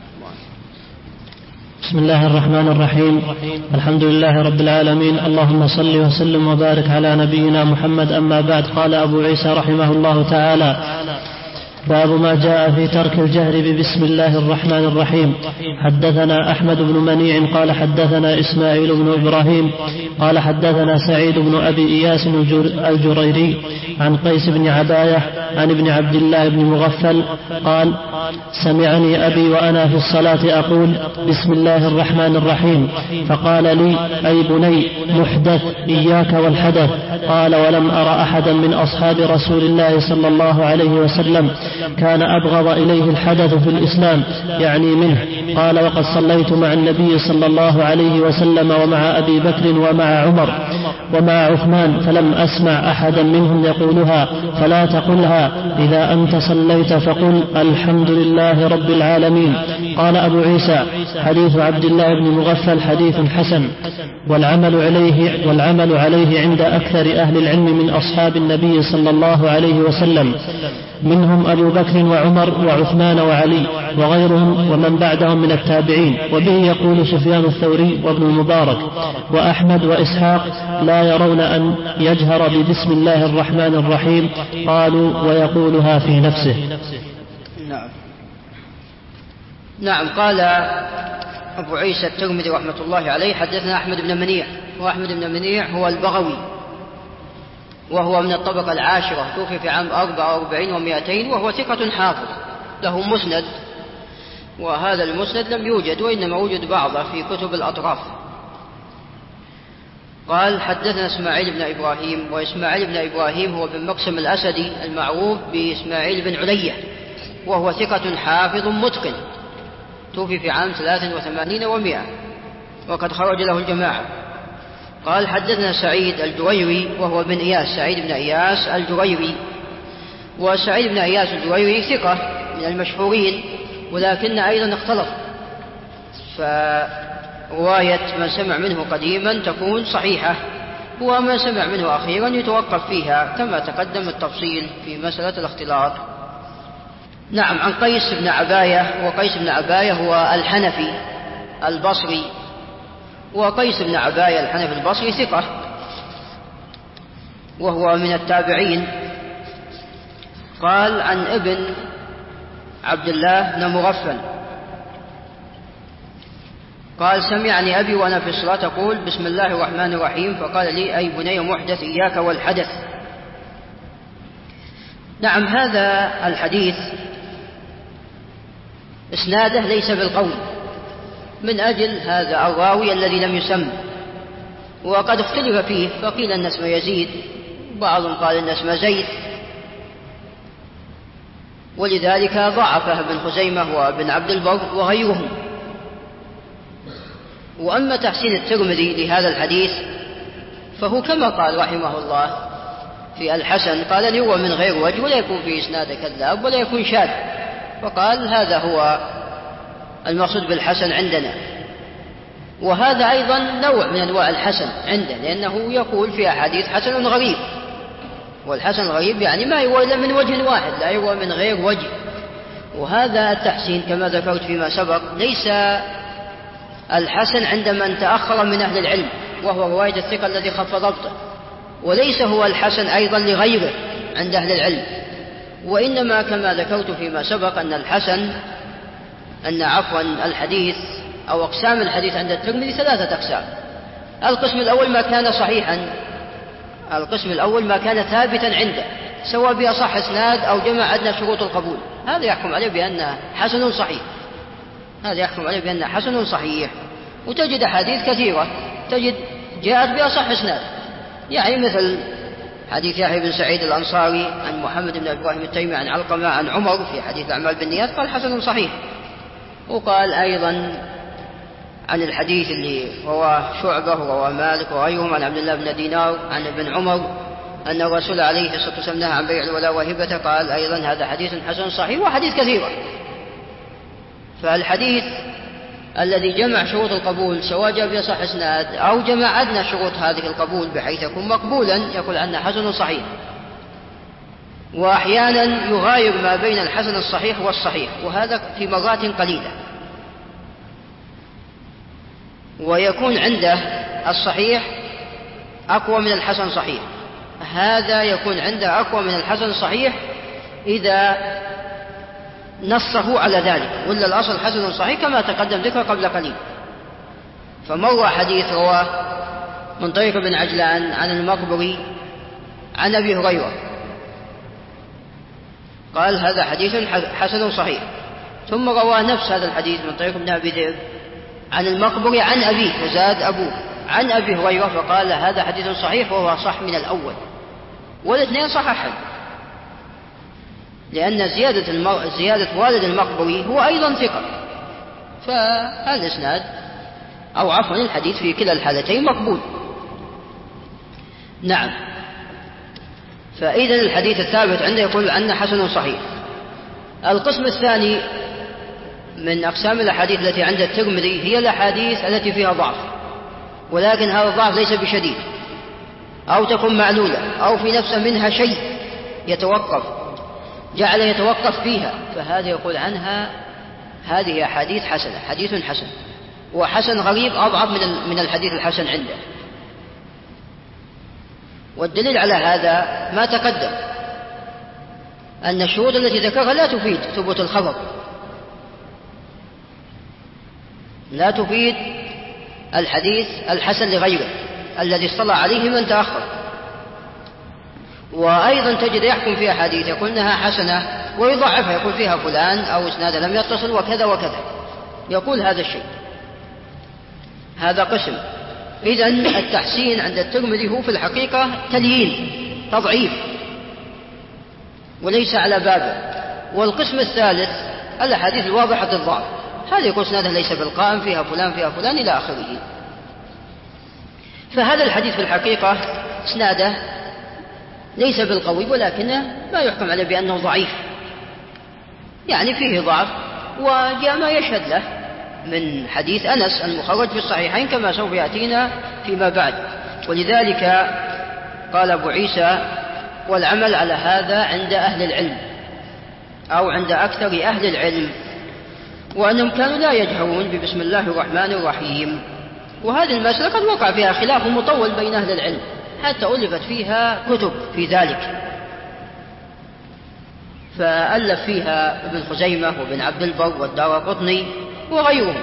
بسم الله الرحمن الرحيم. الحمد لله رب العالمين، اللهم صل وسلم وبارك على نبينا محمد. أما بعد، قال أبو عيسى رحمه الله تعالى: باب ما جاء في ترك الجهر ببسم الله الرحمن الرحيم. حدثنا أحمد بن منيع قال حدثنا إسماعيل بن إبراهيم قال حدثنا سعيد بن أبي إياس الجريري عن قيس بن عباية عن ابن عبد الله بن مغفل قال: سمعني أبي وأنا في الصلاة أقول بسم الله الرحمن الرحيم، فقال لي: أي بني محدث، إياك والحدث. قال: ولم أرى أحدا من أصحاب رسول الله صلى الله عليه وسلم كان أبغض إليه الحدث في الإسلام، يعني منه. قال: وقد صليت مع النبي صلى الله عليه وسلم ومع أبي بكر ومع عمر ومع عثمان، فلم أسمع أحدا منهم يقولها، فلا تقلها. إذا أنت صليت فقل الحمد لله رب العالمين. قال أبو عيسى: حديث عبد الله بن مغفل حديث حسن، والعمل عليه, والعمل عليه عند أكثر أهل العلم من أصحاب النبي صلى الله عليه وسلم، منهم أبو بكر وعمر وعثمان وعلي وغيرهم ومن بعدهم من التابعين. وبه يقول سفيان الثوري وابن المبارك وأحمد وإسحاق: لا يرون أن يجهر ببسم الله الرحمن الرحيم، قالوا ويقولها في نفسه. نعم. نعم. قال أبو عيسى الترمذي رحمة الله عليه حدثنا أحمد بن منيع، وأحمد بن منيع هو البغوي، وهو من الطبقة العاشرة، توفي في عام أربعة وأربعين ومائتين، وهو ثقة حافظ، له مسند، وهذا المسند لم يوجد، وإنما وجد بعضه في كتب الأطراف. قال حدثنا إسماعيل بن إبراهيم، وإسماعيل بن إبراهيم هو بن مقسم الأسدي المعروف بإسماعيل بن علية، وهو ثقة حافظ متقن، توفي في عام ثلاث وثمانين ومائة، وقد خرج له الجماعة. قال حدثنا سعيد الجريري، وهو بن إياس، سعيد بن إياس الجريري، وسعيد بن إياس الجريري ثقة من المشهورين، ولكن أيضا اختلط، فرواية من سمع منه قديما تكون صحيحة، ومن سمع منه أخيرا يتوقف فيها، كما تقدم التفصيل في مسألة الاختلاط. نعم. عن قيس بن عباية، وقيس بن عباية هو الحنفي البصري، وقيس بن عباية الحنفي البصري ثقة، وهو من التابعين. قال عن ابن عبد الله بن مغفل قال سمعني أبي وأنا في الصلاة تقول بسم الله الرحمن الرحيم، فقال لي أي بني محدث إياك والحدث. نعم. هذا الحديث إسناده ليس بالقوي من أجل هذا الراوي الذي لم يسم، وقد اختلف فيه، فقيل أن اسمه يزيد، بعضهم قال أن اسمه زيد، ولذلك ضعفه ابن خزيمة وابن عبد البر وغيرهم. وأما تحسين الترمذي لهذا الحديث فهو كما قال رحمه الله في الحسن، قال لي هو من غير وجه، ولا يكون في إسناد كذاب ولا يكون شاذ، فقال هذا هو المقصود بالحسن عندنا. وهذا أيضا نوع من أنواع الحسن عنده، لأنه يقول في أحاديث حسن غريب، والحسن الغريب يعني ما يروى إلا من وجه واحد، لا يروى من غير وجه. وهذا التحسين كما ذكرت فيما سبق ليس الحسن عند من تأخر من أهل العلم، وهو رواية الثقة الذي خف ضبطه، وليس هو الحسن أيضا لغيره عند أهل العلم، وإنما كما ذكرت فيما سبق أن الحسن أن عفوا الحديث أو أقسام الحديث عند الترمذي ثلاثة أقسام. القسم الأول ما كان صحيحا، القسم الأول ما كان ثابتا عنده سواء بأصح إسناد أو جمع أدنى شروط القبول، هذا يحكم عليه بأنه حسن صحيح، هذا يحكم عليه بأنه حسن صحيح. وتجد أحاديث كثيرة تجد جاءت بأصح إسناد، يعني مثل حديث يحيى بن سعيد الأنصاري عن محمد بن إبراهيم التيمي عن علقمة عن عمر في حديث الأعمال بالنيات قال حسن صحيح. وقال أيضا عن الحديث اللي رواه شعبة ورواه مالك وغيرهم عن عبد الله بن دينار عن ابن عمر أن الرسول عليه الصلاة والسلام نهى عن بيع الولاء وهبته، قال أيضا هذا حديث حسن صحيح، وحديث كثيرة. فالحديث الذي جمع شروط القبول سواء جاء بأصح إسناد أو جمع أدنى شروط هذه القبول بحيث يكون مقبولا يقول عنه حسن صحيح. وأحيانا يغاير ما بين الحسن الصحيح والصحيح، وهذا في مرات قليلة، ويكون عنده الصحيح أقوى من الحسن صحيح، هذا يكون عنده أقوى من الحسن صحيح إذا نصه على ذلك، ولا الأصل حسن صحيح كما تقدم ذكر قبل قليل. فمر حديث رواه من طريق بن عجلان عن المقبري عن أبي هريرة قال هذا حديث حسن صحيح، ثم روى نفس هذا الحديث من طريق ابن أبي ذئب عن المقبري عن أبيه وزاد أبوه عن أبي هريرة فقال هذا حديث صحيح وهو صح من الأول، والاثنين صححا، لأن زيادة, المر... زيادة والد المقبري هو أيضا ثقة، فالإسناد أو عفوا الحديث في كلا الحالتين مقبول. نعم. فإذا الحديث الثابت عنده يقول عنه حسن صحيح. القسم الثاني من أقسام الأحاديث التي عند الترمذي هي الأحاديث التي فيها ضعف، ولكن هذا الضعف ليس بشديد، أو تكون معلولة، أو في نفسه منها شيء يتوقف جعل يتوقف فيها، فهذا يقول عنها هذه أحاديث حسنة، حديث حسن. وحسن غريب أضعف من من الحديث الحسن عنده. والدليل على هذا ما تقدم أن الشروط التي ذكرها لا تفيد ثبوت الخبر، لا تفيد الحديث الحسن لغيره الذي اصطلع عليه من تأخر. وأيضا تجد يحكم فيها حديث يقول إنها حسنة ويضعفها، يقول فيها فلان أو إسناد لم يتصل وكذا وكذا، يقول هذا الشيء. هذا قسم. إذن التحسين عند الترمذي هو في الحقيقة تليين، تضعيف، وليس على بابه. والقسم الثالث الأحاديث الواضحة الضعف، هذا يقول إسنادها ليس بالقائم، فيها فلان فيها فلان إلى آخره. فهذا الحديث في الحقيقة إسناده ليس بالقوي، ولكنه ما يحكم عليه بأنه ضعيف، يعني فيه ضعف. وجاء ما يشهد له من حديث أنس المخرج في الصحيحين كما سوف يأتينا فيما بعد. ولذلك قال أبو عيسى: والعمل على هذا عند أهل العلم أو عند أكثر أهل العلم، وأنهم كانوا لا يجهرون ببسم الله الرحمن الرحيم. وهذه المسألة قد وقع فيها خلاف مطول بين أهل العلم، حتى ألفت فيها كتب في ذلك، فألف فيها ابن خزيمة وابن عبد البر والدارقطني وغيرهم.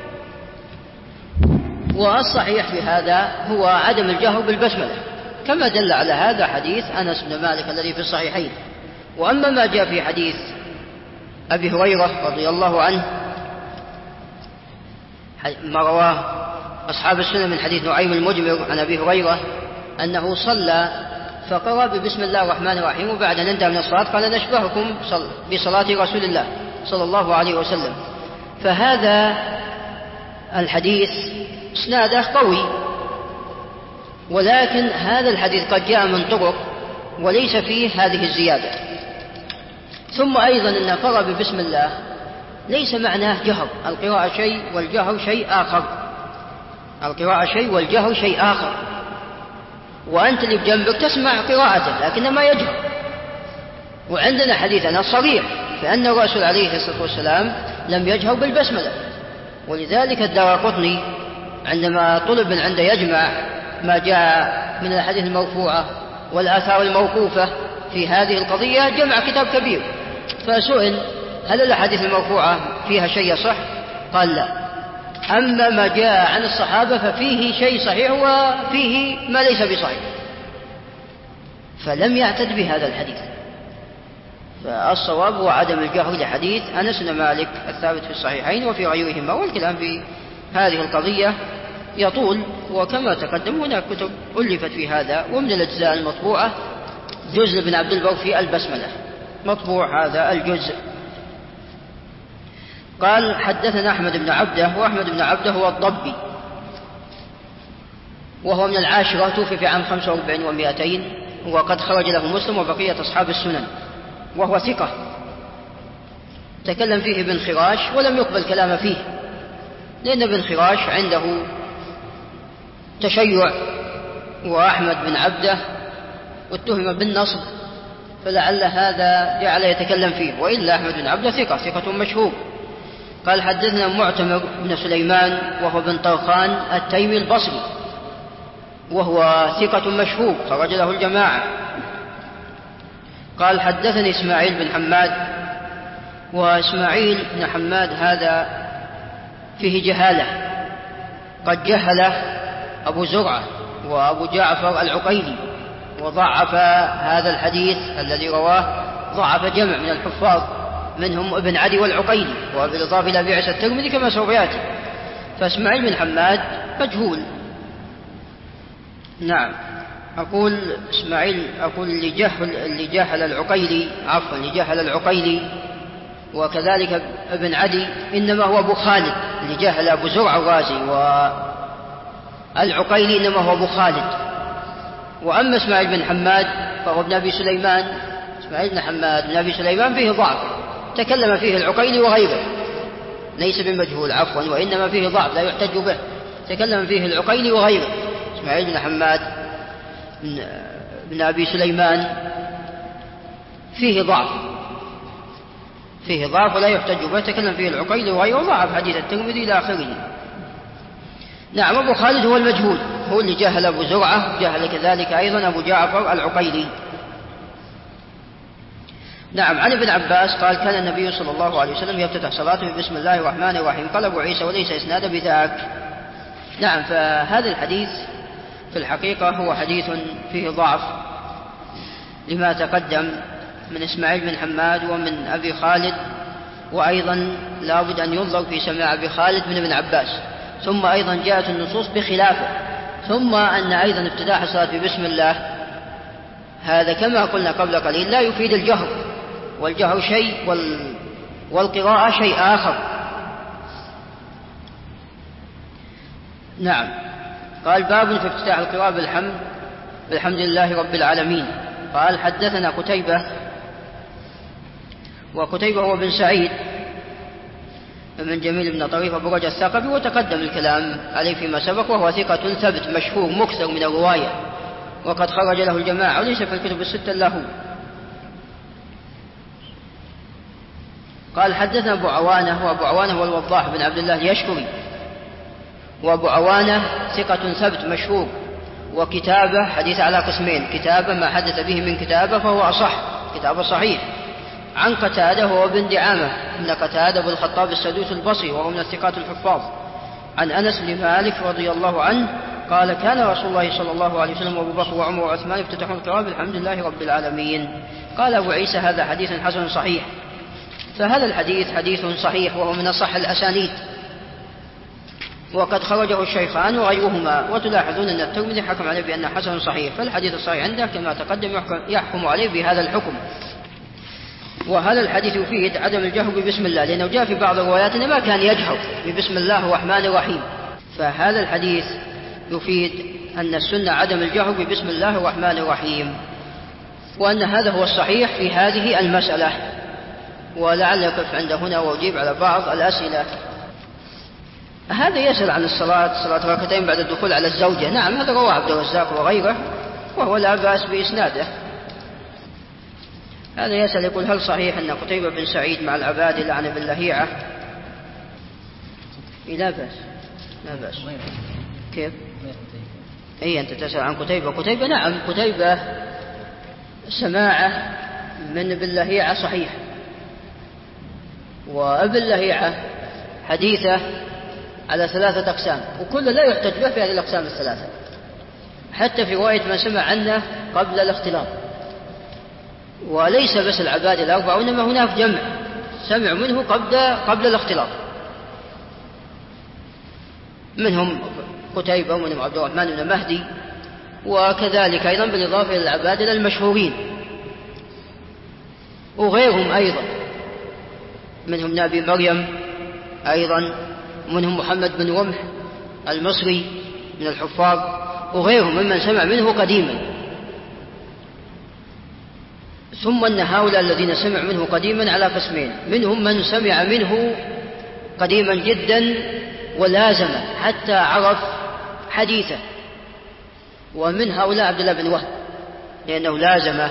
والصحيح في هذا هو عدم الجهر بالبسملة، كما دل على هذا حديث أنس بن مالك الذي في الصحيحين. وأما ما جاء في حديث أبي هريرة رضي الله عنه، ما رواه أصحاب السنة من حديث نعيم المجمر عن أبي هريرة أنه صلى فقرأ ببسم الله الرحمن الرحيم، وبعد أن انتهى من الصلاة قال: نشبهكم بصلاة رسول الله صلى الله عليه وسلم. فهذا الحديث إسناده قوي، ولكن هذا الحديث قد جاء من طرق وليس فيه هذه الزيادة. ثم أيضا أن قرأ ببسم الله ليس معناه جهر، القراءة شيء والجهر شيء آخر، القراءة شيء والجهر شيء آخر. وأنت اللي بجنبك تسمع قراءته لكن ما يجهر. وعندنا حديثنا صريح فأن الرسول عليه الصلاة والسلام لم يجهر بالبسملة. ولذلك الدارقطني عندما طلب من عنده يجمع ما جاء من الحديث المرفوعة والآثار الموقوفة في هذه القضية جمع كتاب كبير، فسئل: هل الأحاديث المرفوعة فيها شيء صح؟ قال: لا، أما ما جاء عن الصحابة ففيه شيء صحيح وفيه ما ليس بصحيح، فلم يعتد بهذا الحديث. فالصواب هو عدم الجهر لحديث أنس بن مالك الثابت في الصحيحين وفي غيرهما. والكلام في هذه القضية يطول، وكما تقدم هناك كتب ألفت في هذا. ومن الأجزاء المطبوعة جزء بن عبد البر في البسملة، مطبوع هذا الجزء. قال: حدثنا أحمد بن عبده، وأحمد بن عبده هو الضبي، وهو من العاشرة، توفي في عام خمسة وأربعين ومائتين، وقد خرج له مسلم وبقية أصحاب السنن، وهو ثقة. تكلم فيه ابن خراش ولم يقبل كلام فيه، لأن ابن خراش عنده تشيع، وأحمد بن عبده واتهم بالنصب، فلعل هذا جعل يتكلم فيه، وإلا أحمد بن عبده ثقة ثقة مشهور. قال: حدثنا معتمر بن سليمان وهو بن طرخان التيمي البصري، وهو ثقة مشهور خرج له الجماعة. قال: حدثني إسماعيل بن حماد، وإسماعيل بن حماد هذا فيه جهالة، قد جهل أبو زرعة وأبو جعفر العقيلي، وضعف هذا الحديث الذي رواه، ضعف جمع من الحفاظ منهم ابن عدي والعقيلي، وبالإضافة إلى أبي عيسى الترمذي كما سوف يأتي. فإسماعيل بن حماد مجهول. نعم، أقول إسماعيل، أقول اللي جهل, اللي جهل العقيلي، عفوا اللي جهل العقيلي وكذلك ابن عدي إنما هو أبو خالد، اللي جهل أبو زرع الرازي، والعقيلي إنما هو أبو خالد. وأما إسماعيل بن حماد فهو ابن أبي سليمان. إسماعيل بن حماد بن أبي سليمان فيه ضعف، تكلم فيه العقيلي وغيره، ليس بمجهول عفوا، وإنما فيه ضعف لا يحتج به، تكلم فيه العقيلي وغيره. إسماعيل بن حماد بن أبي سليمان فيه ضعف، فيه ضعف ولا يحتج به، تكلم فيه العقيلي وغيره، ضعف حديث الترمذي إلى آخره. نعم، أبو خالد هو المجهول، هو اللي جهل أبو زرعة، جهل كذلك أيضا أبو جعفر العقيلي. نعم. عن ابن عباس قال كان النبي صلى الله عليه وسلم يفتتح صلاته بسم الله الرحمن الرحيم. قال أبو عيسى وليس إسناد بذاك. نعم. فهذا الحديث في الحقيقة هو حديث فيه ضعف لما تقدم من إسماعيل بن حماد ومن أبي خالد، وأيضا لا بد أن ينظر في سماع أبي خالد من ابن عباس، ثم أيضا جاءت النصوص بخلافه، ثم أن أيضا افتتاح الصلاة بسم الله هذا كما قلنا قبل قليل لا يفيد الجهر، والجهر شيء وال... والقراءة شيء آخر. نعم. قال باب في افتتاح القراءة بالحمد بالحمد لله رب العالمين. قال حدثنا قتيبة، وقتيبة هو بن سعيد من جميل بن طريف أبو رجاء الثقفي، وتقدم الكلام عليه فيما سبق، وهو ثقة ثبت مشهور مكثر من الرواية، وقد خرج له الجماعة وليس في الكتب الستة له. قال حدثنا أبو عوانة، وأبو عوانة هو الوضاح بن عبد الله اليشكري، وأبو عوانة ثقة ثبت مشهور، وكتابة حديث على قسمين: كتابة ما حدث به من كتابة فهو أصح، كتابة صحيح، عن قتادة هو بن دعامة إن قتادة بن الخطاب السدوس البصري وهو من الثقات الحفاظ، عن أنس بن مالك رضي الله عنه قال كان رسول الله صلى الله عليه وسلم وأبو بكر وعمر وعثمان يفتتحون القراءة بالحمد لله رب العالمين. قال أبو عيسى هذا حديث حسن صحيح. فهذا الحديث حديث صحيح وهو من أصح الأسانيد، وقد خرجه الشيخان وغيرهما، وتلاحظون أن الترمذي حكم عليه بأنه حسن صحيح، فالحديث الصحيح عنده كما تقدم يحكم عليه بهذا الحكم. وهذا الحديث يفيد عدم الجهر ببسم الله، لأنه جاء في بعض الروايات أنه ما كان يجهر ببسم الله الرحمن الرحيم، فهذا الحديث يفيد أن السنة عدم الجهر ببسم الله الرحمن الرحيم، وأن هذا هو الصحيح في هذه المسألة. ولعل يقف عند هنا وأجيب على بعض الأسئلة. هذا يسأل عن الصلاة صلاة ركعتين بعد الدخول على الزوجة. نعم، هذا رواه عبد الرزاق وغيره، وهو لا بأس بإسناده. هذا يسأل يقول هل صحيح أن قتيبة بن سعيد مع العباد لعن باللهيعة؟ لا بأس، لا بأس. كيف؟ أي أنت تسأل عن قتيبة. قتيبة نعم، قتيبة سماعه من باللهيعة صحيح، وباللهيعة حديثة على ثلاثة أقسام، وكل لا يحتج به في هذه الأقسام الثلاثة، حتى في رواية من سمع عنه قبل الاختلاط. وليس بس العباد الأربعة، وإنما هناك جمع سمع منه قبل قبل الاختلاط، منهم قتيبة ومنهم عبد الرحمن بن مهدي، وكذلك أيضا بالإضافة إلى العباد المشهورين وغيرهم أيضا، منهم نبي مريم أيضا، منهم محمد بن رمح المصري من الحفاظ، وغيرهم ممن سمع منه قديما. ثم أن هؤلاء الذين سمع منه قديما على قسمين: منهم من سمع منه قديما جدا ولازم حتى عرف حديثه، ومن هؤلاء عبد الله بن وهب لأنه لازم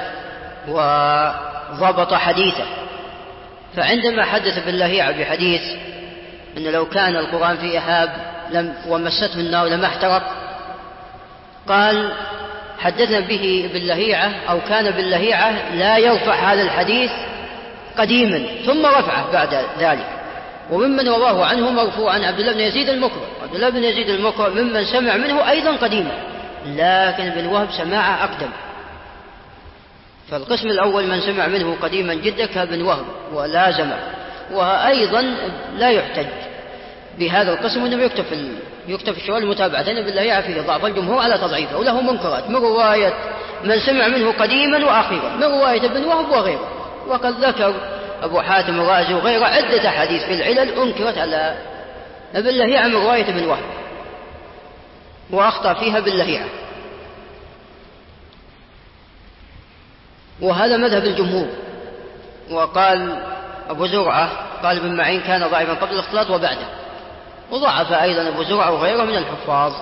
وضبط حديثه، فعندما حدث باللهيعة بحديث أن لو كان القرآن في إهاب لم ومسته النار لما احترق، قال حدثنا به باللهيعة أو كان باللهيعة لا يرفع هذا الحديث قديما، ثم رفعه بعد ذلك. وممن رواه عنه مرفوعا عبد الله بن يزيد المقري، عبد الله بن يزيد المقري ممن سمع منه أيضا قديما، لكن ابن وهب سماعه أقدم. فالقسم الأول من سمع منه قديما جدا كابن وهب ولازمه، وأيضا لا يحتج بهذا القسم، وإنما يكتب في يكتب في الشوال المتابعة بالله فيه ضعف الجمهور على تضعيفه، وله منكرات من رواية من سمع منه قديما وأخيرا من رواية ابن وهب وغيره. وقد ذكر أبو حاتم الرازي وغيره عدة حديث في العلل أنكرت على باللهيعة من رواية ابن وهب وأخطأ فيها باللهيعة، وهذا مذهب الجمهور. وقال أبو زرعة قال ابن معين كان ضعيفا قبل الاختلاط وبعده، وضعف أيضا أبو زرعة وغيره من الحفاظ.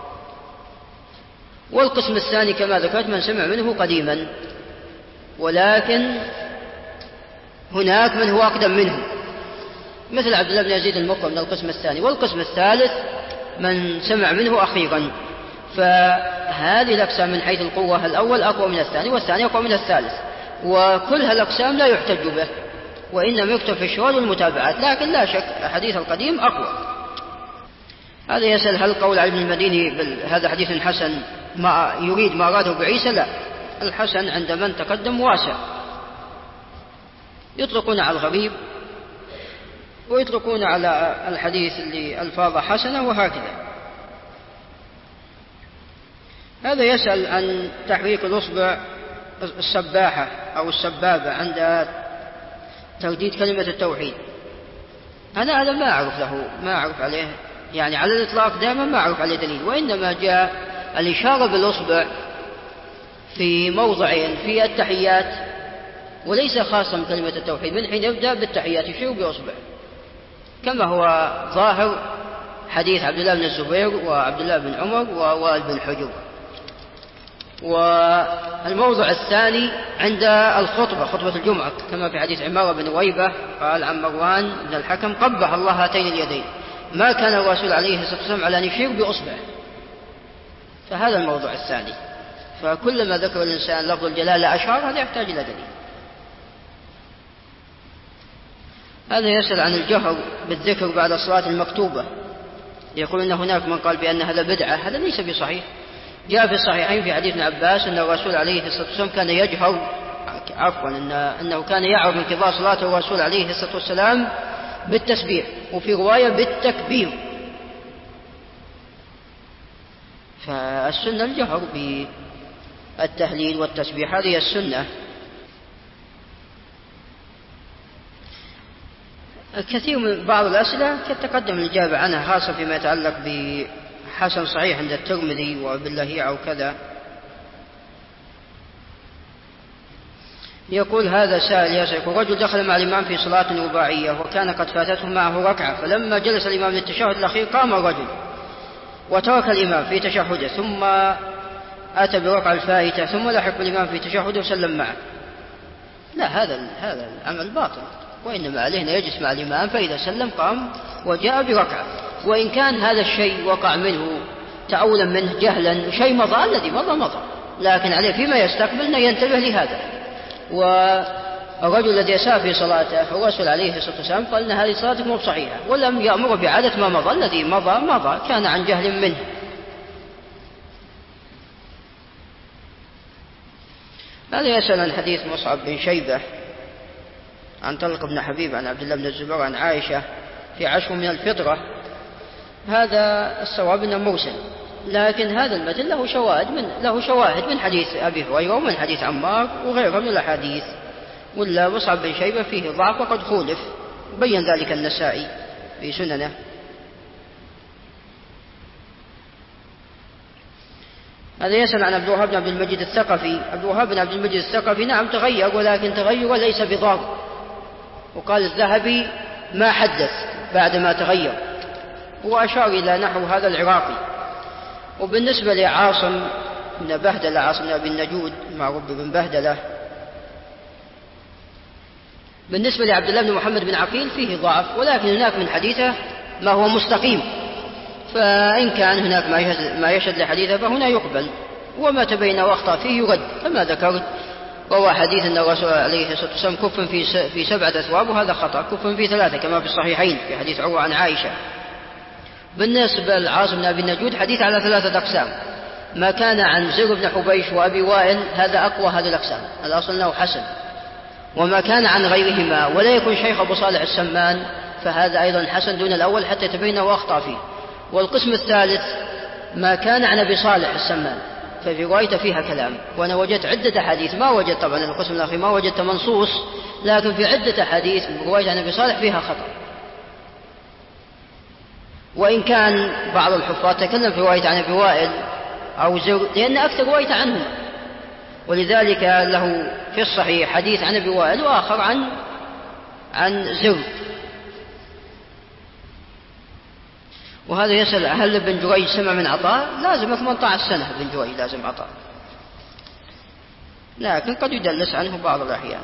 والقسم الثاني كما ذكرت من سمع منه قديما، ولكن هناك من هو أقدم منه مثل عبد الله بن يزيد المقري من القسم الثاني. والقسم الثالث من سمع منه أخيرا. فهذه الأقسام من حيث القوة الأول أقوى من الثاني، والثاني أقوى من الثالث. وكل هالأقسام لا يحتج به، وإنما يكتب في الشواذ والمتابعات، لكن لا شك الحديث القديم أقوى. هذا يسأل هل قول علي بن المديني هذا حديث حسن ما يريد ما أراده بعيسى؟ لا، الحسن عند من تقدم واسع، يطلقون على الغريب ويطلقون على الحديث اللي ألفاظه حسنة وهكذا. هذا يسأل عن تحريك الأصبع السباحة أو السبابة عند ترديد كلمة التوحيد. أنا هذا ما أعرف له، ما أعرف عليه يعني على الإطلاق دائما ما أعرف عليه دليل، وإنما جاء الإشارة بالأصبع في موضعين في التحيات وليس خاصا بكلمة التوحيد، من حين يبدأ بالتحيات يشير بأصبع، كما هو ظاهر حديث عبد الله بن الزبير وعبد الله بن عمر ووائل بن حجر. والموضع الثاني عند الخطبة، خطبة الجمعة، كما في حديث عمارة بن ويبة قال عن مروان بن الحكم قبح الله هاتين اليدين، ما كان الرسول عليه الصلاة والسلام على أن يشير بأصبعه، فهذا الموضوع الثاني. فكلما ذكر الإنسان لفظ الجلالة أشار هذا يحتاج إلى دليل. هذا يسأل عن الجهر بالذكر بعد الصلاة المكتوبة، يقول إن هناك من قال بأن هذا بدعة، هذا ليس بصحيح. جاء في الصحيحين في حديث ابن عباس أن الرسول عليه الصلاة والسلام كان يجهر عفوا إن أنه كان يعرف انقضاء صلاة الرسول عليه الصلاة والسلام بالتسبيح، وفي رواية بالتكبير. فالسنة الجهر بالتهليل والتسبيح، هذه السنة. الكثير من بعض الأسئلة تقدم الإجابة عنها، خاصة فيما يتعلق بحسن صحيح عند الترمذي وباللهيعة وكذا. يقول هذا سائل يقول رجل دخل مع الإمام في صلاة رباعية وكان قد فاتته معه ركعة، فلما جلس الإمام للتشهد الأخير قام الرجل وترك الإمام في تشهده، ثم أتى بركعة الفائتة، ثم لحق بالإمام في تشهده وسلم معه. لا، هذا هذا العمل باطل، وإنما علينا يجلس مع الإمام، فإذا سلم قام وجاء بركعة. وإن كان هذا الشيء وقع منه تعولا منه جهلا، شيء مضى الذي مضى مضى، لكن عليه فيما يستقبل أن ينتبه لهذا. والرجل الذي أساء في صلاته الرسول عليه الصلاة والسلام قال إن هذه صلاتك مو صحيحة، ولم يأمر بعادة ما مضى، الذي مضى مضى، كان عن جهل منه. هذا يسأل عن حديث مصعب بن شيبة عن طلق بن حبيب عن عبد الله بن الزبير عن عائشة في عشر من الفطرة. هذا الصواب أنه مرسل، لكن هذا المتن له شواهد من له شواهد من حديث أبي هريرة ومن حديث عمار وغيره من الأحاديث. ولا مصعب بن شيبة فيه ضعف وقد خولف، بين ذلك النسائي في سننه. هذا يسأل عن عبد الوهاب بن عبد المجيد الثقفي. عبد الوهاب بن عبد المجيد الثقفي نعم تغير، ولكن تغير ليس بضار، وقال الذهبي ما حدث بعد ما تغير، وأشار إلى نحو هذا العراقي. وبالنسبة لعاصم بن بهدلة، عاصم بن أبي النجود معروف بن بهدلة، بالنسبة لعبد الله بن محمد بن عقيل فيه ضعف، ولكن هناك من حديثه ما هو مستقيم، فإن كان هناك ما يشهد, ما يشهد لحديثه فهنا يقبل، وما تبين واخطأ فيه يرد. كما ذكرت روى حديث أن الرسول عليه الصلاة والسلام كف في, في سبعة أثواب، وهذا خطأ، كف في ثلاثة كما في الصحيحين في حديث عروة عن عائشة. بالنسبة لعاصم بن أبي النجود حديث على ثلاثة أقسام، ما كان عن زر بن حبيش وأبي وائل هذا أقوى هذه الأقسام، الأصل أنه حسن، وما كان عن غيرهما ولا يكون شيخ أبو صالح السمان فهذا أيضا حسن دون الأول حتى تبين وأخطأ فيه. والقسم الثالث ما كان عن أبي صالح السمان ففي روايته فيها كلام، وأنا وجدت عدة حديث، ما وجدت طبعا القسم الأخير ما وجدت منصوص، لكن في عدة حديث رواية عن أبي صالح فيها خطأ. وإن كان بعض الحفاظ تكلم في رواية عن أبي وائل أو زر، لأن أكثر رواية عنهم، ولذلك له في الصحيح حديث عن أبي وائل وآخر عن عن زر. وهذا يسأل هل ابن جريج سمع من عطاء؟ لازم ثمانية عشر سنة ابن جريج لازم عطاء، لكن قد يدلس عنه بعض الأحيان.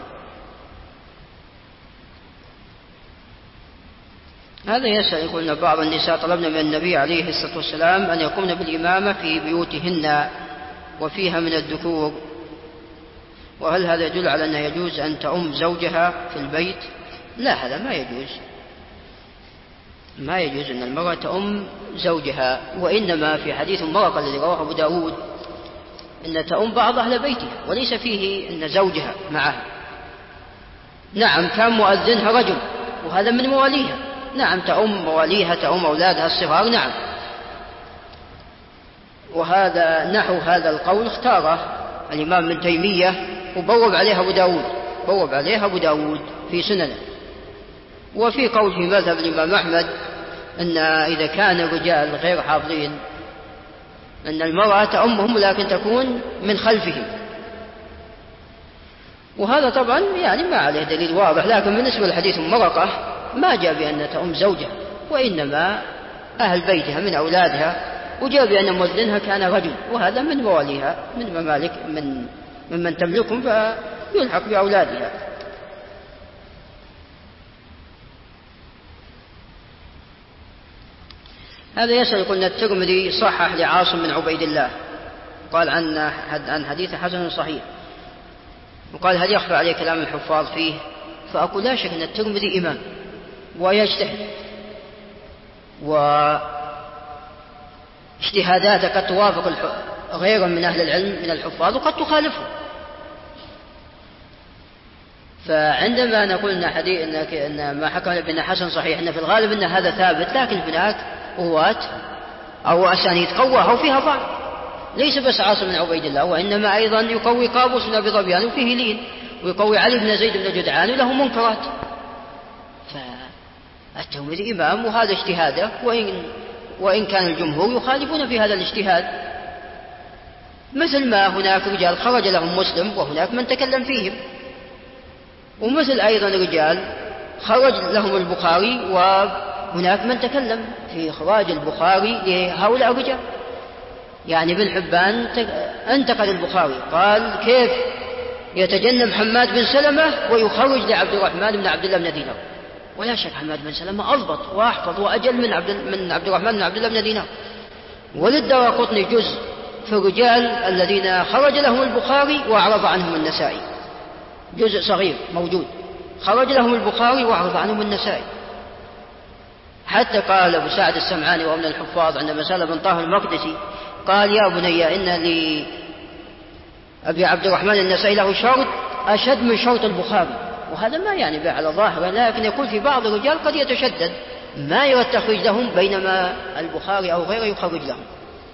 هذا يسأل يقول أن بعض النساء طلبنا من النبي عليه الصلاة والسلام أن يقومن بالإمامة في بيوتهن وفيها من الذكور، وهل هذا يدل على أنه يجوز أن تؤم زوجها في البيت؟ لا، هذا ما يجوز، ما يجوز أن المرأة تؤم زوجها، وإنما في حديث مرقة الذي رواه أبو داود أن تؤم بعض أهل بيتها وليس فيه أن زوجها معها. نعم كان مؤذنها رجل وهذا من مواليها، نعم تؤم مواليها، تؤم أولادها الصغار، نعم. وهذا نحو هذا القول اختاره الإمام ابن تيمية وبوب عليها أبو داود، بوب عليها أبو داود في سننه. وفي قول في مذهب الإمام أحمد أن إذا كان الرجال غير حافظين أن المرأة تأمهم لكن تكون من خلفهم، وهذا طبعا يعني ما عليه دليل واضح. لكن بالنسبة لحديث مرقة ما جاء بأن تأم زوجها، وإنما أهل بيتها من أولادها، وجاء بأن مؤذنها كان رجل، وهذا من مواليها من ممالك من ممن تملكهم فيلحق بأولادها. هذا يسأل، قلنا الترمذي صحح لعاصم بن عبيد الله، قال عن عن حديث حسن صحيح، وقال هل يخفى عليه كلام الحفاظ فيه؟ فأقول لا شك أن الترمذي إمام ويجتهد، واجتهاداته قد توافق غيره من أهل العلم من الحفاظ وقد تخالفه. فعندما نقول أن حديث أن ما حكم بأن حسن صحيح أن في الغالب أن هذا ثابت، لكن هناك رواة أو أسانيد قواها وفيها ضعف، ليس بس عاصم بن عبيد الله، وإنما أيضا يقوي قابوس بن أبي ظبيان وفيه لين، ويقوي علي بن زيد بن جدعان وله منكرات. فالترمذي إمام وهذا اجتهاده، وإن, وإن كان الجمهور يخالفون في هذا الاجتهاد، مثل ما هناك رجال خرج لهم مسلم وهناك من تكلم فيهم، ومثل أيضا رجال خرج لهم البخاري وهناك من تكلم في إخراج البخاري لهؤلاء الرجال. يعني ابن حبان انتقد البخاري، قال كيف يتجنب حماد بن سلمة ويخرج لعبد الرحمن بن عبد الله بن دينار؟ ولا شك حماد بن سلمة أضبط وأحفظ وأجل من عبد, من عبد الرحمن بن عبد الله بن دينار. وللدارقطني جزء في الرجال الذين خرج لهم البخاري وأعرض عنهم النسائي، جزء صغير موجود خرج لهم البخاري وأعرض عنهم النسائي. حتى قال أبو سعد السمعاني ومن الحفاظ عندما سأل بن طه المقدسي قال يا بني إن لأبي عبد الرحمن النسائي له شرط أشد من شرط البخاري، وهذا ما يعني به على ظاهره، لكن يقول في بعض الرجال قد يتشدد ما يرى التخريج لهم بينما البخاري أو غيره يخرج لهم.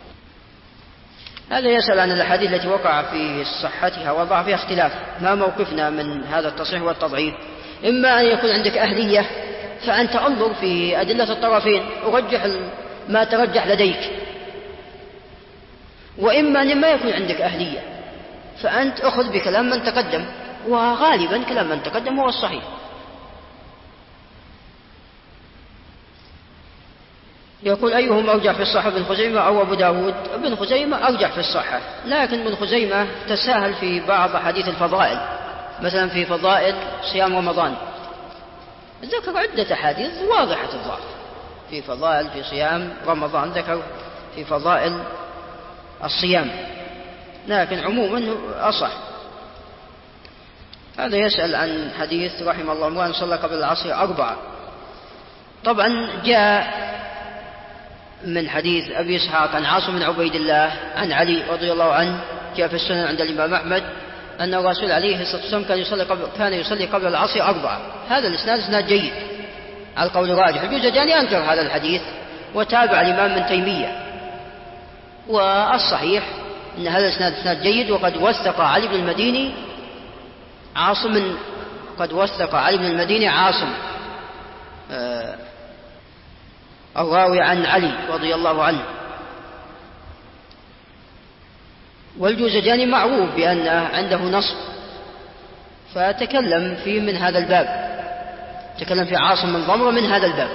هذا يسأل عن الأحاديث التي وقع في صحتها وضع فيها اختلاف، ما موقفنا من هذا التصحيح والتضعيف؟ إما أن يكون عندك أهلية فأنت انظر في أدلة الطرفين ورجح ما ترجح لديك، وإما أن ما يكون عندك أهلية فأنت أخذ بكلام من تقدم، وغالبا كلام من تقدم هو الصحيح. يقول أيهم أرجح في الصحة، ابن خزيمة أو أبو داود؟ ابن خزيمة أرجح في الصحة، لكن ابن خزيمة تساهل في بعض حديث الفضائل، مثلا في فضائل صيام رمضان ذكر عدة حديث واضحة الضعف في فضائل في صيام رمضان، ذكر في فضائل الصيام، لكن عموما أصح. هذا يسأل عن حديث رحم الله امرأ صلى قبل العصر أربعة. طبعا جاء من حديث أبي إسحاق عن عاصم بن عبيد الله عن علي رضي الله عنه، جاء في السنن عند الإمام أحمد أن الرسول عليه الصلاة والسلام كان يصلي قبل, كان يصلي قبل العصر أربعة. هذا الإسناد إسناد جيد على القول الراجح. الجوزجاني أنكر هذا الحديث وتابع الإمام ابن تيمية، والصحيح أن هذا الإسناد إسناد جيد، وقد وثق علي بن المديني عاصم من قد وثق علي بن المديني عاصم آه الراوي عن علي رضي الله عنه. والجوزجاني معروف بأنه عنده نصب، فتكلم فيه من هذا الباب، تكلم في عاصم من ضمرة من هذا الباب.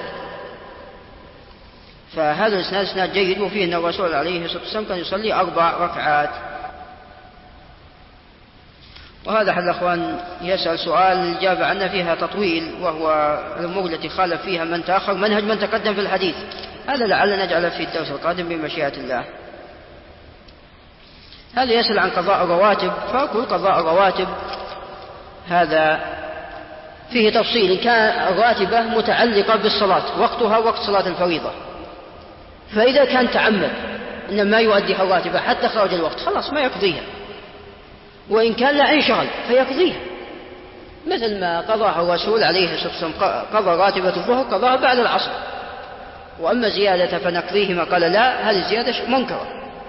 فهذا الإسناد إسناد جيد، وفيه أن الرسول عليه الصلاة والسلام كان يصلي أربع ركعات. وهذا أحد الأخوان يسأل سؤال الإجابة عنه فيها تطويل، وهو الأمور التي خالف فيها من تأخر منهج من تقدم في الحديث. هذا لعل نجعله في الدرس القادم بمشيئة الله. هذا يسأل عن قضاء الرواتب، فأقول قضاء الرواتب هذا فيه تفصيل. إن كان الراتبة متعلقة بالصلاة وقتها وقت صلاة الفريضة، فإذا كان تعمد إن ما يؤديها الراتبة حتى خرج الوقت خلاص ما يقضيها، وإن كان لا انشغل فيقضيها، مثل ما قضاها الرسول عليه الصلاة والسلام، قضى راتبة الظهر قضاها بعد العصر. وأما زيادة فنقضيهما قال لا، هذه الزيادة منكرة،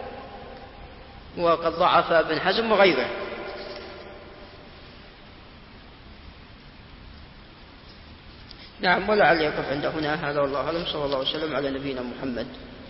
وقد ضعف ابن حزم وغيره. نعم، ولعل يقف عند هنا. هذا والله أعلم. صلى الله عليه وسلم على نبينا محمد.